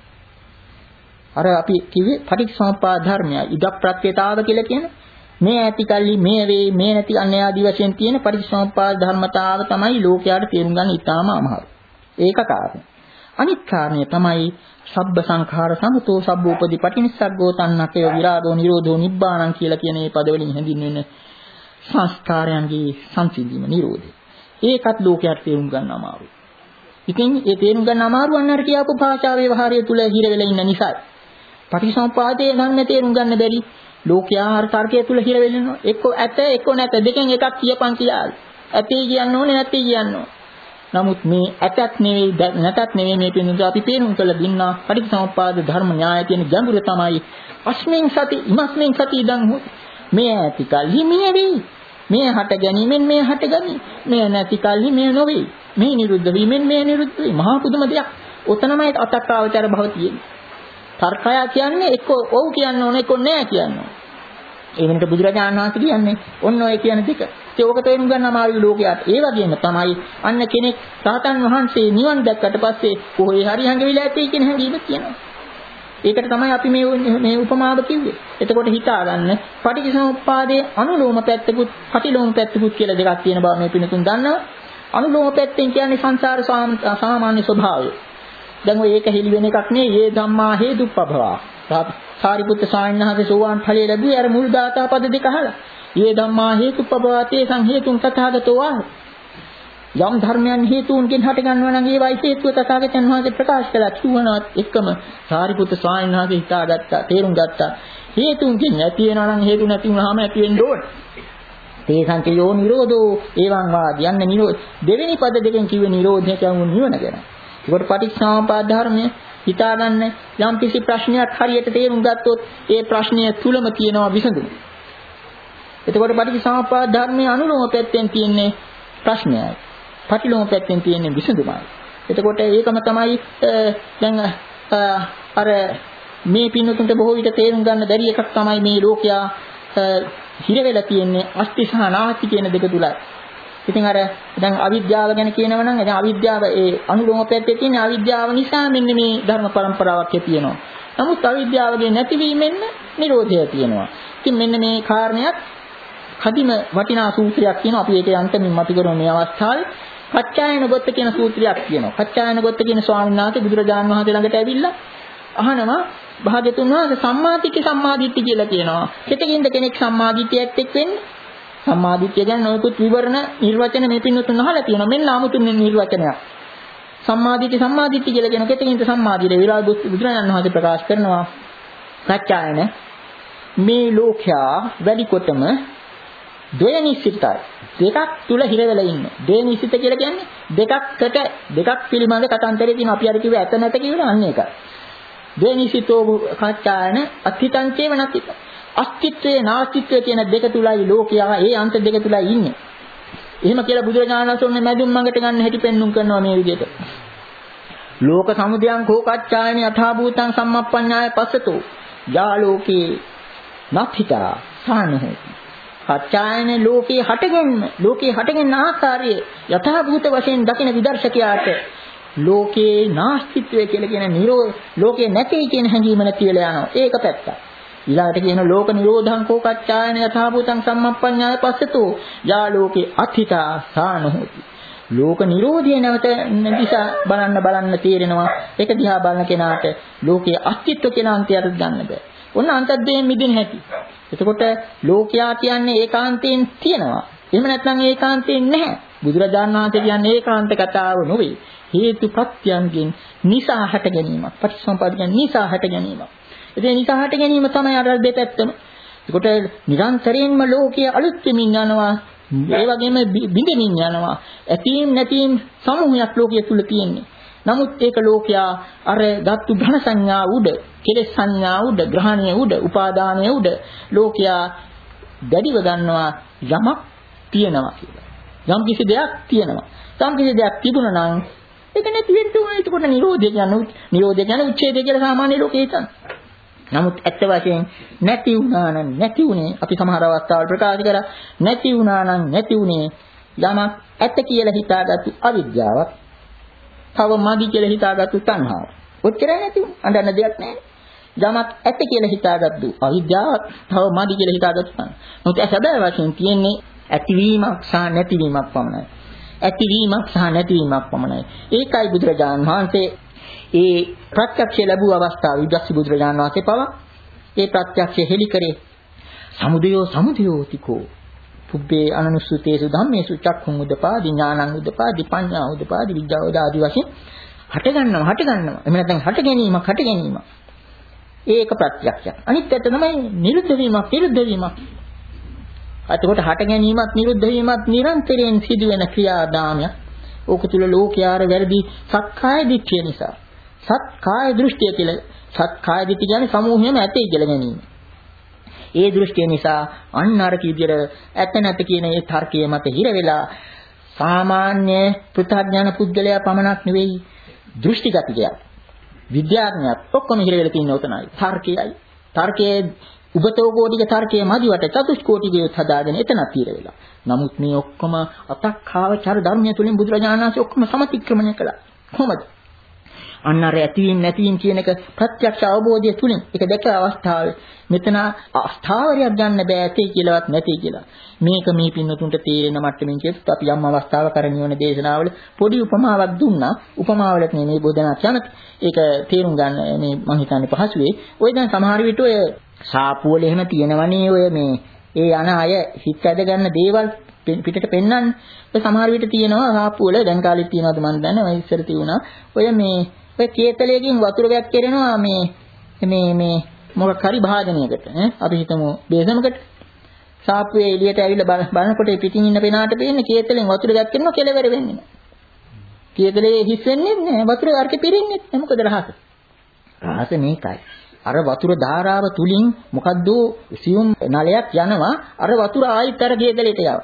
අර අපි කිව්වේ පටිච්චසමුප්පාද ධර්මය ඉදප්ප්‍රත්‍යතාව කියලා කියන්නේ මේ ඇති කල්ලි මේ වේ මේ නැති අන්‍ය ආදී වශයෙන් තියෙන පටිච්චසමුප්පාද ධර්මතාව තමයි ලෝකයාට තේරුම් ගන්න ඉතාම අමාරු. ඒක කාරණා. අනිත් කාරණය තමයි සබ්බ සංඛාර සමතෝ සබ්බෝපදී පටිනිස්සග්ගෝ තණ්හකය විරාගෝ නිරෝධෝ නිබ්බාණං කියලා කියන මේ පදවලින් හැඳින්වෙන සංස්කාරයන්ගේ සංසිඳීම නිරෝධය. ඒකත් ලෝකයට තේරුම් ගන්න අමාරුයි. ඉතින් ඒ තේරුම් ගන්න අමාරු වන්නර කියපු භාෂා ව්‍යවහාරය තුල හිර වෙලා ඉන්න නිසා පටිච්චසමුපාදයේ නම් තේරුම් ගන්න බැරි ලෝකයා ආහාර තර්කය තුල හිර වෙලනවා. එක්ක ඇත එක්ක නැත දෙකෙන් එකක් කියපන් කියලා. ඇතේ කියන්න ඕනේ නැතේ කියන්න ඕනේ. නමුත් මේ ඇතත් නෙවෙයි නැතත් නෙවෙයි මේ පිළිබඳව අපි තේරුම් කළ දින්නා පටිච්චසමුපාද ධර්ම න්‍යාය කියන ගැඹුර තමයි අස්මින් සති ඉමස්මින් සති ඉදන් මේ ඇති කල්හි මේ වෙයි. මේ හට ගැනීමෙන් මේ හට ගනි. මේ නැති කල්හි මේ නොවේ. මේ නිරුද්ධ වීමෙන් මේ නිරුද්ධ වෙයි. මහා පුදුම දෙයක්. ඔතනමයි අතක්කාවචර භව තියෙන්නේ. තර්කය කියන්නේ එක්ක ඔව් කියන්න ඕන එක්ක නෑ කියන්න ඕන. ඒ වෙනට බුදුරජාණන් වහන්සේ කියන්නේ ඔන්න ඔය කියන දෙක. ඒක ඕක තේරුම් ගන්න අමාරු ලෝකයට. ඒ වගේම තමයි අන්න කෙනෙක් සාතන් වහන්සේ නිවන් දැක්කට පස්සේ කොහේ හරි හංගෙවිලා ඇති කියන හැඟීම කියනවා. ඒකට තමයි අපි මේ මේ උපමාව කිව්වේ. එතකොට හිතා ගන්න පටිච්චසමුප්පාදයේ අනුලෝම පැත්තකුත් ප්‍රතිලෝම පැත්තකුත් කියලා දෙකක් තියෙන බව මේ පිනතුන් දන්නවා. අනුලෝම පැත්තෙන් කියන්නේ සංසාර සාමාන්‍ය ස්වභාවය. දැන් ඔය ඒක හෙළි වෙන එකක් නේ. ඒ ධම්මා හේතුප්පභවා. සාරිපුත්ත ස්වාමීන් වහන්සේ සෝවාන් ඵලයේ ලැබුවේ අර මුල් දාතා පද දෙක අහලා. ඒ ධම්මා හේතුප්පභවාතේ සංහේතුන් තථාගතෝ ආහ. යම් ධර්මයන් හේතුන්ගෙන් හට ගන්නවා නම් ඒවයි හේතුව තථාගතයන් වහන්සේ ප්‍රකාශ කළා. කිව්වනවත් එකම සාරිපුත්ත ස්වාමීන් වහන්සේ හිතාගත්තා, තේරුම් ගත්තා. හේතුන්ගෙන් නැති වෙනවා නම් හේතු නැති වුනහම ඇති වෙන්න ඕන. තේ සංකේයෝ නිරෝධෝ එවං වාදී යන්නේ නිරෝධ. දෙවෙනි පද දෙකෙන් කිව්වේ නිරෝධය කියන්නේ නිවන ගැන. ඒකට පටිච්චසමුප්පාද ධර්මය හිතාගන්න යම් කිසි ප්‍රශ්නයක් හරියට තේරුම් ගත්තොත් ඒ ප්‍රශ්නය තුලම තියෙනවා විසඳුම. එතකොට පටිච්චසමුප්පාද ධර්මයේ අනුලෝම පැත්තෙන් තියෙන්නේ ප්‍රශ්නයයි. පටිලෝම පැත්තෙන් තියෙන්නේ විසඳුමයි. එතකොට ඒකම තමයි දැන් අර මේ පින්නතුන්ට බොහෝ විට තේරුම් ගන්න බැරි එකක් තමයි මේ ලෝකයා හිර වෙලා තියෙන්නේ අස්ති සහ නාස්ති කියන දෙක තුලයි. ඉතින් අර දැන් අවිද්‍යාව ගැන කියනවා නම් දැන් අවිද්‍යාව ඒ අනුලෝම පැත්තේ තියෙන අවිද්‍යාව නිසා මෙන්න මේ ධර්ම પરම්පරාවක් තියෙනවා. නමුත් අවිද්‍යාවගේ නැතිවීමෙන් නිරෝධය තියෙනවා. ඉතින් මෙන්න මේ කාරණයක් කදිම වටිනා සූත්‍රයක් කියනවා. අපි ඒක යන්තමින් මතු කරමු මේ අවස්ථාවේ. කච්චායන ගොත්ත කියන සූත්‍රයක් කියනවා. කච්චායන ගොත්ත කියන ස්වාමීන් වහන්සේ බුදුරජාණන් වහන්සේ ළඟට ඇවිල්ලා අහනවා භාග්‍යතුන් වහන්සේ සම්මාදිට්ඨි සම්මාදිට්ඨි කියලා කියනවා. කෙතකින්ද කෙනෙක් සම්මාදිට්ඨියත් එක්ක වෙන්නේ? සම්මාදිට්ඨිය ගැන නොයෙකුත් විවරණ නිර්වචන මේ පින්නතුන් අහලා තියෙනවා. මෙන්න 아무තුන් නිර්වචනයක්. සම්මාදිට්ඨි සම්මාදිට්ඨි කියලා කියන කෙතකින්ද සම්මාදිට්ඨිය විරාග බුදුරජාණන් වහන්සේ ප්‍රකාශ කරනවා. කච්චායන මේ ලෝකයා වැඩි කොටම ද්වයනිශ්චිතයි. දෙකක් තුල හිර වෙලා ඉන්නේ. ද්වයනිශ්චිත කියලා කියන්නේ දෙකක්කට දෙකක් පිළිබඳ කතාන්තරේ තියෙන අපි අර කිව්ව ඇත නැත කියලා අන්න ඒකයි. ද්වයනිශ්චිතෝ කච්චායන අත්ථිතං චේව නැතිත. අස්තිත්වයේ නාස්තිත්වයේ කියන දෙක තුලයි ලෝකයා ඒ අන්ත දෙක තුලයි ඉන්නේ. එහෙම කියලා බුදුරජාණන් වහන්සේ මැදුම් මඟට ගන්න හැටි පෙන්눔 කරනවා මේ විදිහට. ලෝක සමුදයං කෝ කච්චායන යථා භූතං සම්මප්පඤ්ඤාය පස්සතෝ යා ලෝකේ නැතිතා සානහෝ. කච්චායන ලෝකේ හටගෙන ලෝකේ හටගෙන ආකාරයේ යථා භූත වශයෙන් දකින විදර්ශකයාට ලෝකේ නාස්තිත්වය කියලා කියන නිරෝධ ලෝකේ නැති කියන හැඟීම නැති වෙලා යනවා. ඒක පැත්තක්. ඊළඟට කියන ලෝක නිරෝධං කෝ කච්චායන යථා භූතං සම්මප්පඤ්ඤාය පස්සතෝ යා ලෝකේ අත්ථිතා සානහෝති. ලෝක නිරෝධය නැවත දිශා බලන්න බලන්න තේරෙනවා. ඒක දිහා බලන කෙනාට ලෝකයේ අස්තිත්ව කියන අන්තයට ගන්න බෑ. ඔන්න අන්තද්දයෙන් මිදෙන හැටි. එතකොට ලෝකයා කියන්නේ ඒකාන්තයෙන් තියෙනවා. එහෙම නැත්නම් ඒකාන්තයෙන් නැහැ. බුදුරජාණන් වහන්සේ කියන්නේ ඒකාන්ත කතාව නෙවෙයි. හේතුප්‍රත්‍යයන්ගෙන් නිසා හට ගැනීමක්. පටිච්චසමුප්පාද කියන්නේ නිසා හට ගැනීමක්. ඒ නිසා හට ගැනීම තමයි අර දෙපැත්තම. එතකොට නිරන්තරයෙන්ම ලෝකයේ අලුත් වෙමින් යනවා. ඒ වගේම බිඳෙමින් යනවා. ඇතීම් නැතීම් සමූහයක් ලෝකයේ තුල තියෙන්නේ. නමුත් ඒක ලෝකයා අර ධාතු ඝන සංඥා උඩ, කෙලෙස් සංඥා උඩ, ග්‍රහණය උඩ, උපාදානය උඩ ලෝකයා දැඩිව ගන්නවා යමක් තියෙනවා කියලා. යම් කිසි දෙයක් තියෙනවා. යම් කිසි දෙයක් තිබුණා නම් ඒක නැති වෙන්න ඕනේ. ඒකට නිරෝධය කියන්නේ නිරෝධය කියන්නේ උච්ඡේදය කියලා සාමාන්‍ය ලෝකේ හිතන. නමුත් ඇත්ත වශයෙන් නැති වුණා නම් නැති උනේ අපි සමහර අවස්ථාවල් ප්‍රකාශ කරා නැති වුණා නම් නැති උනේ යමක් ඇත්ත කියලා හිතාගත්තු අවිද්‍යාවක්. තව මදි කියලා හිතාගත්තු තණ්හාව. ඔච්චරයි නැති උනේ. අඬන්න දෙයක් නැහැ. යමක් ඇත්ත කියලා හිතාගත්තු අවිද්‍යාවක්, තව මදි කියලා හිතාගත්තු තණ්හාව. මොකද සැබෑ වශයෙන් තියෙන්නේ ඇතිවීමක් සහ නැතිවීමක් පමණයි. ඇතිවීමක් සහ නැතිවීමක් පමණයි. ඒකයි බුදුරජාණන් වහන්සේ ඒ ප්‍රත්‍යක්ෂය ලැබුව අවස්ථාවේ ඉදස්සි බුදුරජාණන් වහන්සේ පවා ඒ ප්‍රත්‍යක්ෂය හෙළි කරේ. සමුදයෝ සමුදයෝතිකෝ පුබ්බේ අනනුසුතේසු ධම්මේසු චක්ඛුං උදපාදි ඥානං උදපාදි පඤ්ඤා උදපාදි විද්‍යාව ආදී වශයෙන් හට ගන්නවා හට ගන්නවා. එහෙම නැත්නම් හට ගැනීමක් හට ගැනීමක්. ඒක ප්‍රත්‍යක්ෂයක්. අනිත් පැත්ත තමයි නිරුද්ධ වීමක් නිරුද්ධ වීමක්. එතකොට හට ගැනීමත් නිරුද්ධ වීමත් නිරන්තරයෙන් සිදුවෙන ක්‍රියාදාමයක්. ඕක තුල ලෝකයාර වැරදි සක්කාය දිට්ඨිය නිසා. සක්කාය දෘෂ්ටිය කියලා සක්කාය දිට්ඨිය කියන්නේ සමූහයම ඇතේ කියලා ගැනීම. ඒ දෘෂ්ටිය නිසා අන්න අර කීදිර ඇත නැත කියන ඒ තර්කයේ මත හිර වෙලා සාමාන්‍ය පෘථග්ජන පුද්ගලයා පමණක් නෙවෙයි දෘෂ්ටිගතිකයා විද්‍යාඥයත් ඔක්කොම හිර වෙලා තියෙන උතනයි. තර්කයයි. තර්කයේ උපතෝ කෝටික තර්කයේ මදිවට චතුස්කෝටිකේ හදාගෙන එතනක් හිර වෙලා. නමුත් මේ ඔක්කොම අතක්ඛාවචර ධර්මය තුලින් බුදුරජාණන් වහන්සේ ඔක්කොම සමතික්‍රමණය කළා. කොහොමද? අන්න අර ඇතිවීම නැතිවීම කියන එක ප්‍රත්‍යක්ෂ අවබෝධය තුලින් ඒක දැක අවස්ථාවේ මෙතන අස්ථාවරයක් ගන්න බෑ ඇතේ කියලාවත් නැtei කියලා. මේක මේ පින්නතුන්ට තේරෙන මට්ටමින් කියත් අපි යම් අවස්ථාවක කරණිය වන දේශනාවල පොඩි උපමාවක් දුන්නා. උපමාවලට නෙමෙයි බෝධනා කියනත් ඒක තේරුම් ගන්න මේ මම හිතන්නේ පහසු වෙයි. ඔය දැන් සමහර විට ඔය සාපුවල එහෙම තියෙනවනේ ඔය මේ ඒ යන අය හිත ඇද ගන්න දේවල් පිටට පෙන්වන්නේ. ඔය සමහර විට තියෙනවා සාපුවල දැන් කාලෙත් තියෙනවද මන් දන්නේ නැහැ. ඉස්සර තියුණා. ඔය මේ ඔය කේතලයකින් වතුර ගැක් කරනවා මේ මේ මේ මොකක් හරි භාජනයකට ඈ අපි හිතමු බේසමකට සාප්පුවේ එළියට ඇවිල්ලා බලනකොට පිටින් ඉන්න පෙනාට පේන්නේ කේතලෙන් වතුර ගැක් කරනවා කෙලවර වෙන්නේ නැහැ. කේතලේ හිස් වෙන්නේ නැහැ වතුර අරක පිරෙන්නේ නැහැ. මොකද රහස? රහස මේකයි. අර වතුර ධාරාව තුලින් මොකද්ද සියුම් නලයක් යනවා අර වතුර ආයිත් අර කේතලෙට යනවා.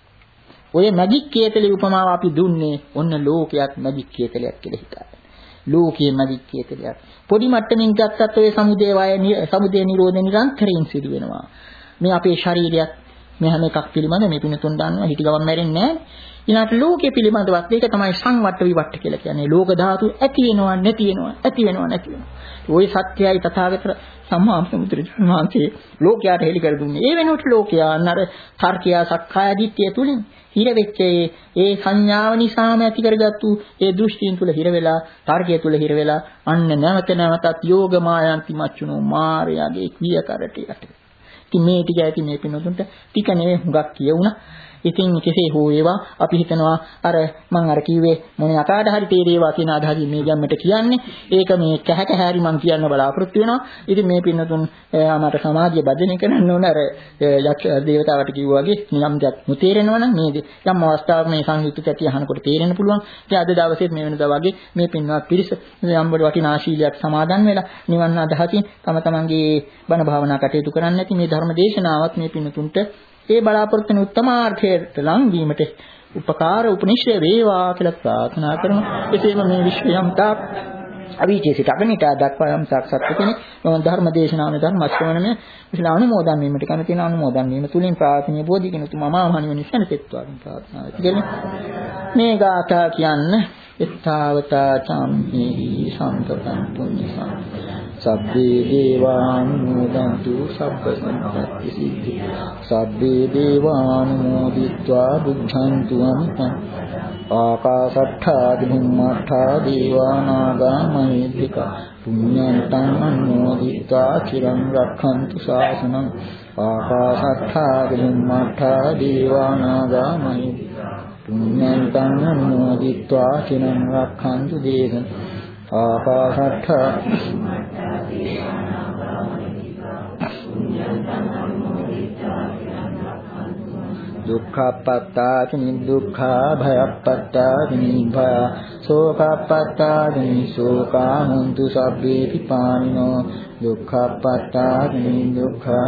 ඔය මැජික් කේතලේ උපමාව අපි දුන්නේ ඔන්න ලෝකයක් මැජික් කේතලයක් කියලා හිතා. ලෝකයේ මැජික් කේතලයක්. පොඩි මට්ටමින් ගත්තත් ඔය සමුදේ වය සමුදේ නිරෝධ නිරන්තරයෙන් සිදු වෙනවා. මේ අපේ ශරීරයත් මේ හැම එකක් පිළිබඳ මේ පිණුතුන් දන්නවා හිටි ගමන් මැරෙන්නේ නැහැ. ඊළඟට ලෝකයේ පිළිබඳවත් ඒක තමයි සංවට්ට විවට්ට කියලා කියන්නේ. ලෝක ධාතු ඇති වෙනවා නැති වෙනවා ඇති වෙනවා නැති වෙනවා. ওই සත්‍යයයි තථාගත සම්මා සම්බුදුරජාණන් වහන්සේ ලෝකයට හෙළි කර දුන්නේ. ඒ වෙනුවට ලෝකයා අන්නර තර්කය සක්කාය දිට්ඨිය තුලින් හිර වෙච්ච ඒ සංඥාව නිසාම ඇති කරගත්තු ඒ දෘෂ්ටියින් තුල හිර වෙලා තර්කය තුල හිර වෙලා අන්න නැවත නැවතත් යෝග මායන්ති මච්චුනෝ මායාගේ ක්‍රිය කරට යට. ඉතින් මේ ටික ඇති මේ පිනොතුන්ට ටික නෙවෙයි හුඟක් කියුණා. ඉතින් කෙසේ හෝ වේවා අපි හිතනවා අර මම අර කිව්වේ මොන යකාට හරි තේරේවා කියන අදහසින් මේ ගැම්මට කියන්නේ. ඒක මේ කැහ කැහැරි මම කියන්න බලාපොරොත්තු වෙනවා. ඉතින් මේ පින්නතුන් අමර සමාධිය බදණය කරන්න ඕන අර යක්ෂ දේවතාවට කිව්වා වගේ නියම් දෙයක් නොතේරෙනවා නම් මේ යම් අවස්ථාවක මේ සංයුක්ත සත්‍ය අහනකොට තේරෙන්න පුළුවන්. ඉතින් අද දවසේත් මේ වෙනදා වගේ මේ පින්වත් පිරිස යම් බඩ වටිනා ශීලයක් සමාදන් වෙලා නිවන් අදහසින් තම තමන්ගේ බණ භාවනා කටයුතු කරන්න ඇති මේ ධර්ම දේශනාවත් මේ පින්නතුන්ට ඒ බලාපොරොත්තු වෙන උත්තමාර්ථයට ලං වීමට උපකාර උපනිශ්‍රේ වේවා කියලා ප්‍රාර්ථනා කරමු. එසේම මේ විශ්වයම් තාක් අවීචේ සිට අගනිට දක්වා යම් සාක්ෂාත් කෙනෙක් ධර්ම දේශනාවේ ධර්ම ශ්‍රවණය විශේෂ අනුමෝදන් වීමට කැමති වෙන අනුමෝදන් වීම තුලින් ප්‍රාර්ථනීය බෝධිකින තුමා මහණෙනි වෙනසෙත්වා ප්‍රාර්ථනා කරමි. මේ ගාථා කියන්නේ එත්තාවතා චම්හි සම්පතං පුඤ්ඤසං සබ්බේ දේවානුමෝදන්තු සබ්බ සම්පත්ති සිද්ධි සබ්බේ දේවානුමෝදිत्वा බුද්ධන්තු අමිතං ආකාශට්ඨා දිම්මඨා දේවානාගා මහිද්దికා පුඤ්ඤන්තං අනුමෝදිत्वा චිරං රක්ඛන්තු ශාසනං ආකාශට්ඨා දිම්මඨා දේවානාගා මහිද්దికා පුඤ්ඤන්තං අනුමෝදිत्वा චිරං රක්ඛන්තු දේශනං ආකාශට්ඨා දුක්ඛපත්තානි දුක්ඛා භයපත්තානි භය සෝකපත්තානි සෝකාමුන්තු සබ්බේ පිපානිනෝ දුක්ඛපත්තානි දුක්ඛා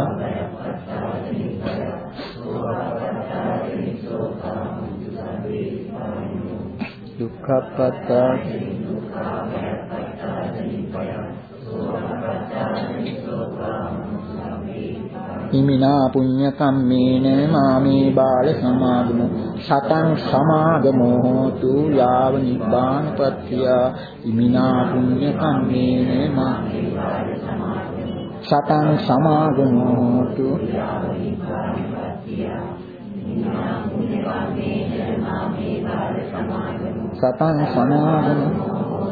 දුක්ඛපත්තානි ඉමිනා පුඤ්ඤ කම්මේන මාමේ බාල සමාගමු සතං සමාගමෝ හෝතු යාව නිබ්බානපත්තිය ඉමිනා පුඤ්ඤ කම්මේන මාමේ බාල සමාගමු සතං සමාගමෝ හෝතු යාව නිබ්බානපත්තිය ඉමිනා පුඤ්ඤ කම්මේන මාමේ බාල සමාගමු සතං සමාගමෝ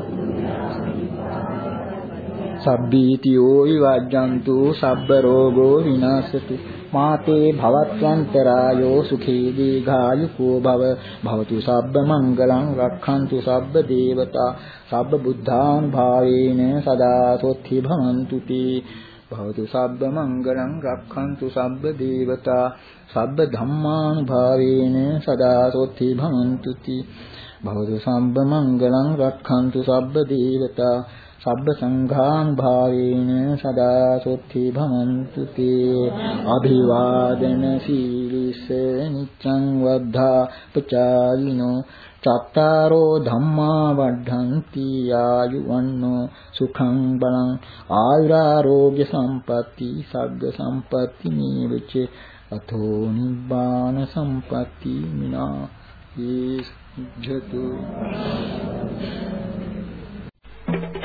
සබ්බීතියෝ විවජ්ජන්තු සබ්බ රෝගෝ විනාශතු මාතේ භවත්වන්තරායෝ සුඛී දීඝායුකෝ භව භවතු සබ්බ මංගලං රක්ඛන්තු සබ්බ දේවතා සබ්බ බුද්ධානුභාවේන සදා සොත්ති භවන්තු තී භවතු සබ්බ මංගලං රක්ඛන්තු සබ්බ දේවතා සබ්බ ධම්මානුභාවේන සදා සොත්ති භවන්තු තී භවතු සබ්බ මංගලං රක්ඛන්තු සබ්බ දේවතා සබ්බ සංඝානුභාවේන සදා සොත්ති භවන්තු තේ අභිවාදන සීලිස නිච්ඡං වද්ධා පචායිනෝ චත්තාරෝ ධම්මා වඩ්ඩಂತಿ ආයුවන්නෝ සුඛං බලං ආයුරාෝග්‍ය සම්පatti සග්ග සම්පatti නීවච අතෝ නිබ්බාන සම්පatti මිනා යේ ජතු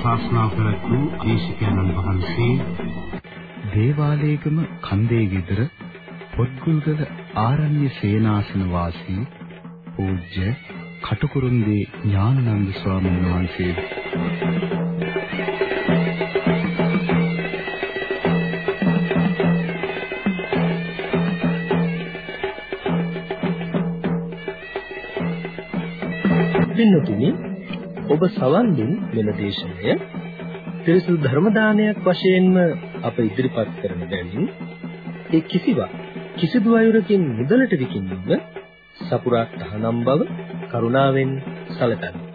ශාසනා පැවැත්වූ දේශකයන්න් වහන්සේ දේවාලේගම කන්දේ විදර පොත්ගුල්ගල ආරණ්‍ය සේනාසන වාසී පූජ්‍ය කටුකුරුන්දී ඥානানন্দ ස්වාමීන් වහන්සේ. පින්තුනි, ඔබ සවන් දුන් මෙම දේශනය ත්‍රිසු ධර්ම දානයක් වශයෙන්ම අප ඉදිරිපත් කරන බැවින් ඒ කිසිවක් කිසිදු අයුරකින් මුදලට විකිණීම සපුරා තහනම් බව කරුණාවෙන් සැලකන්න.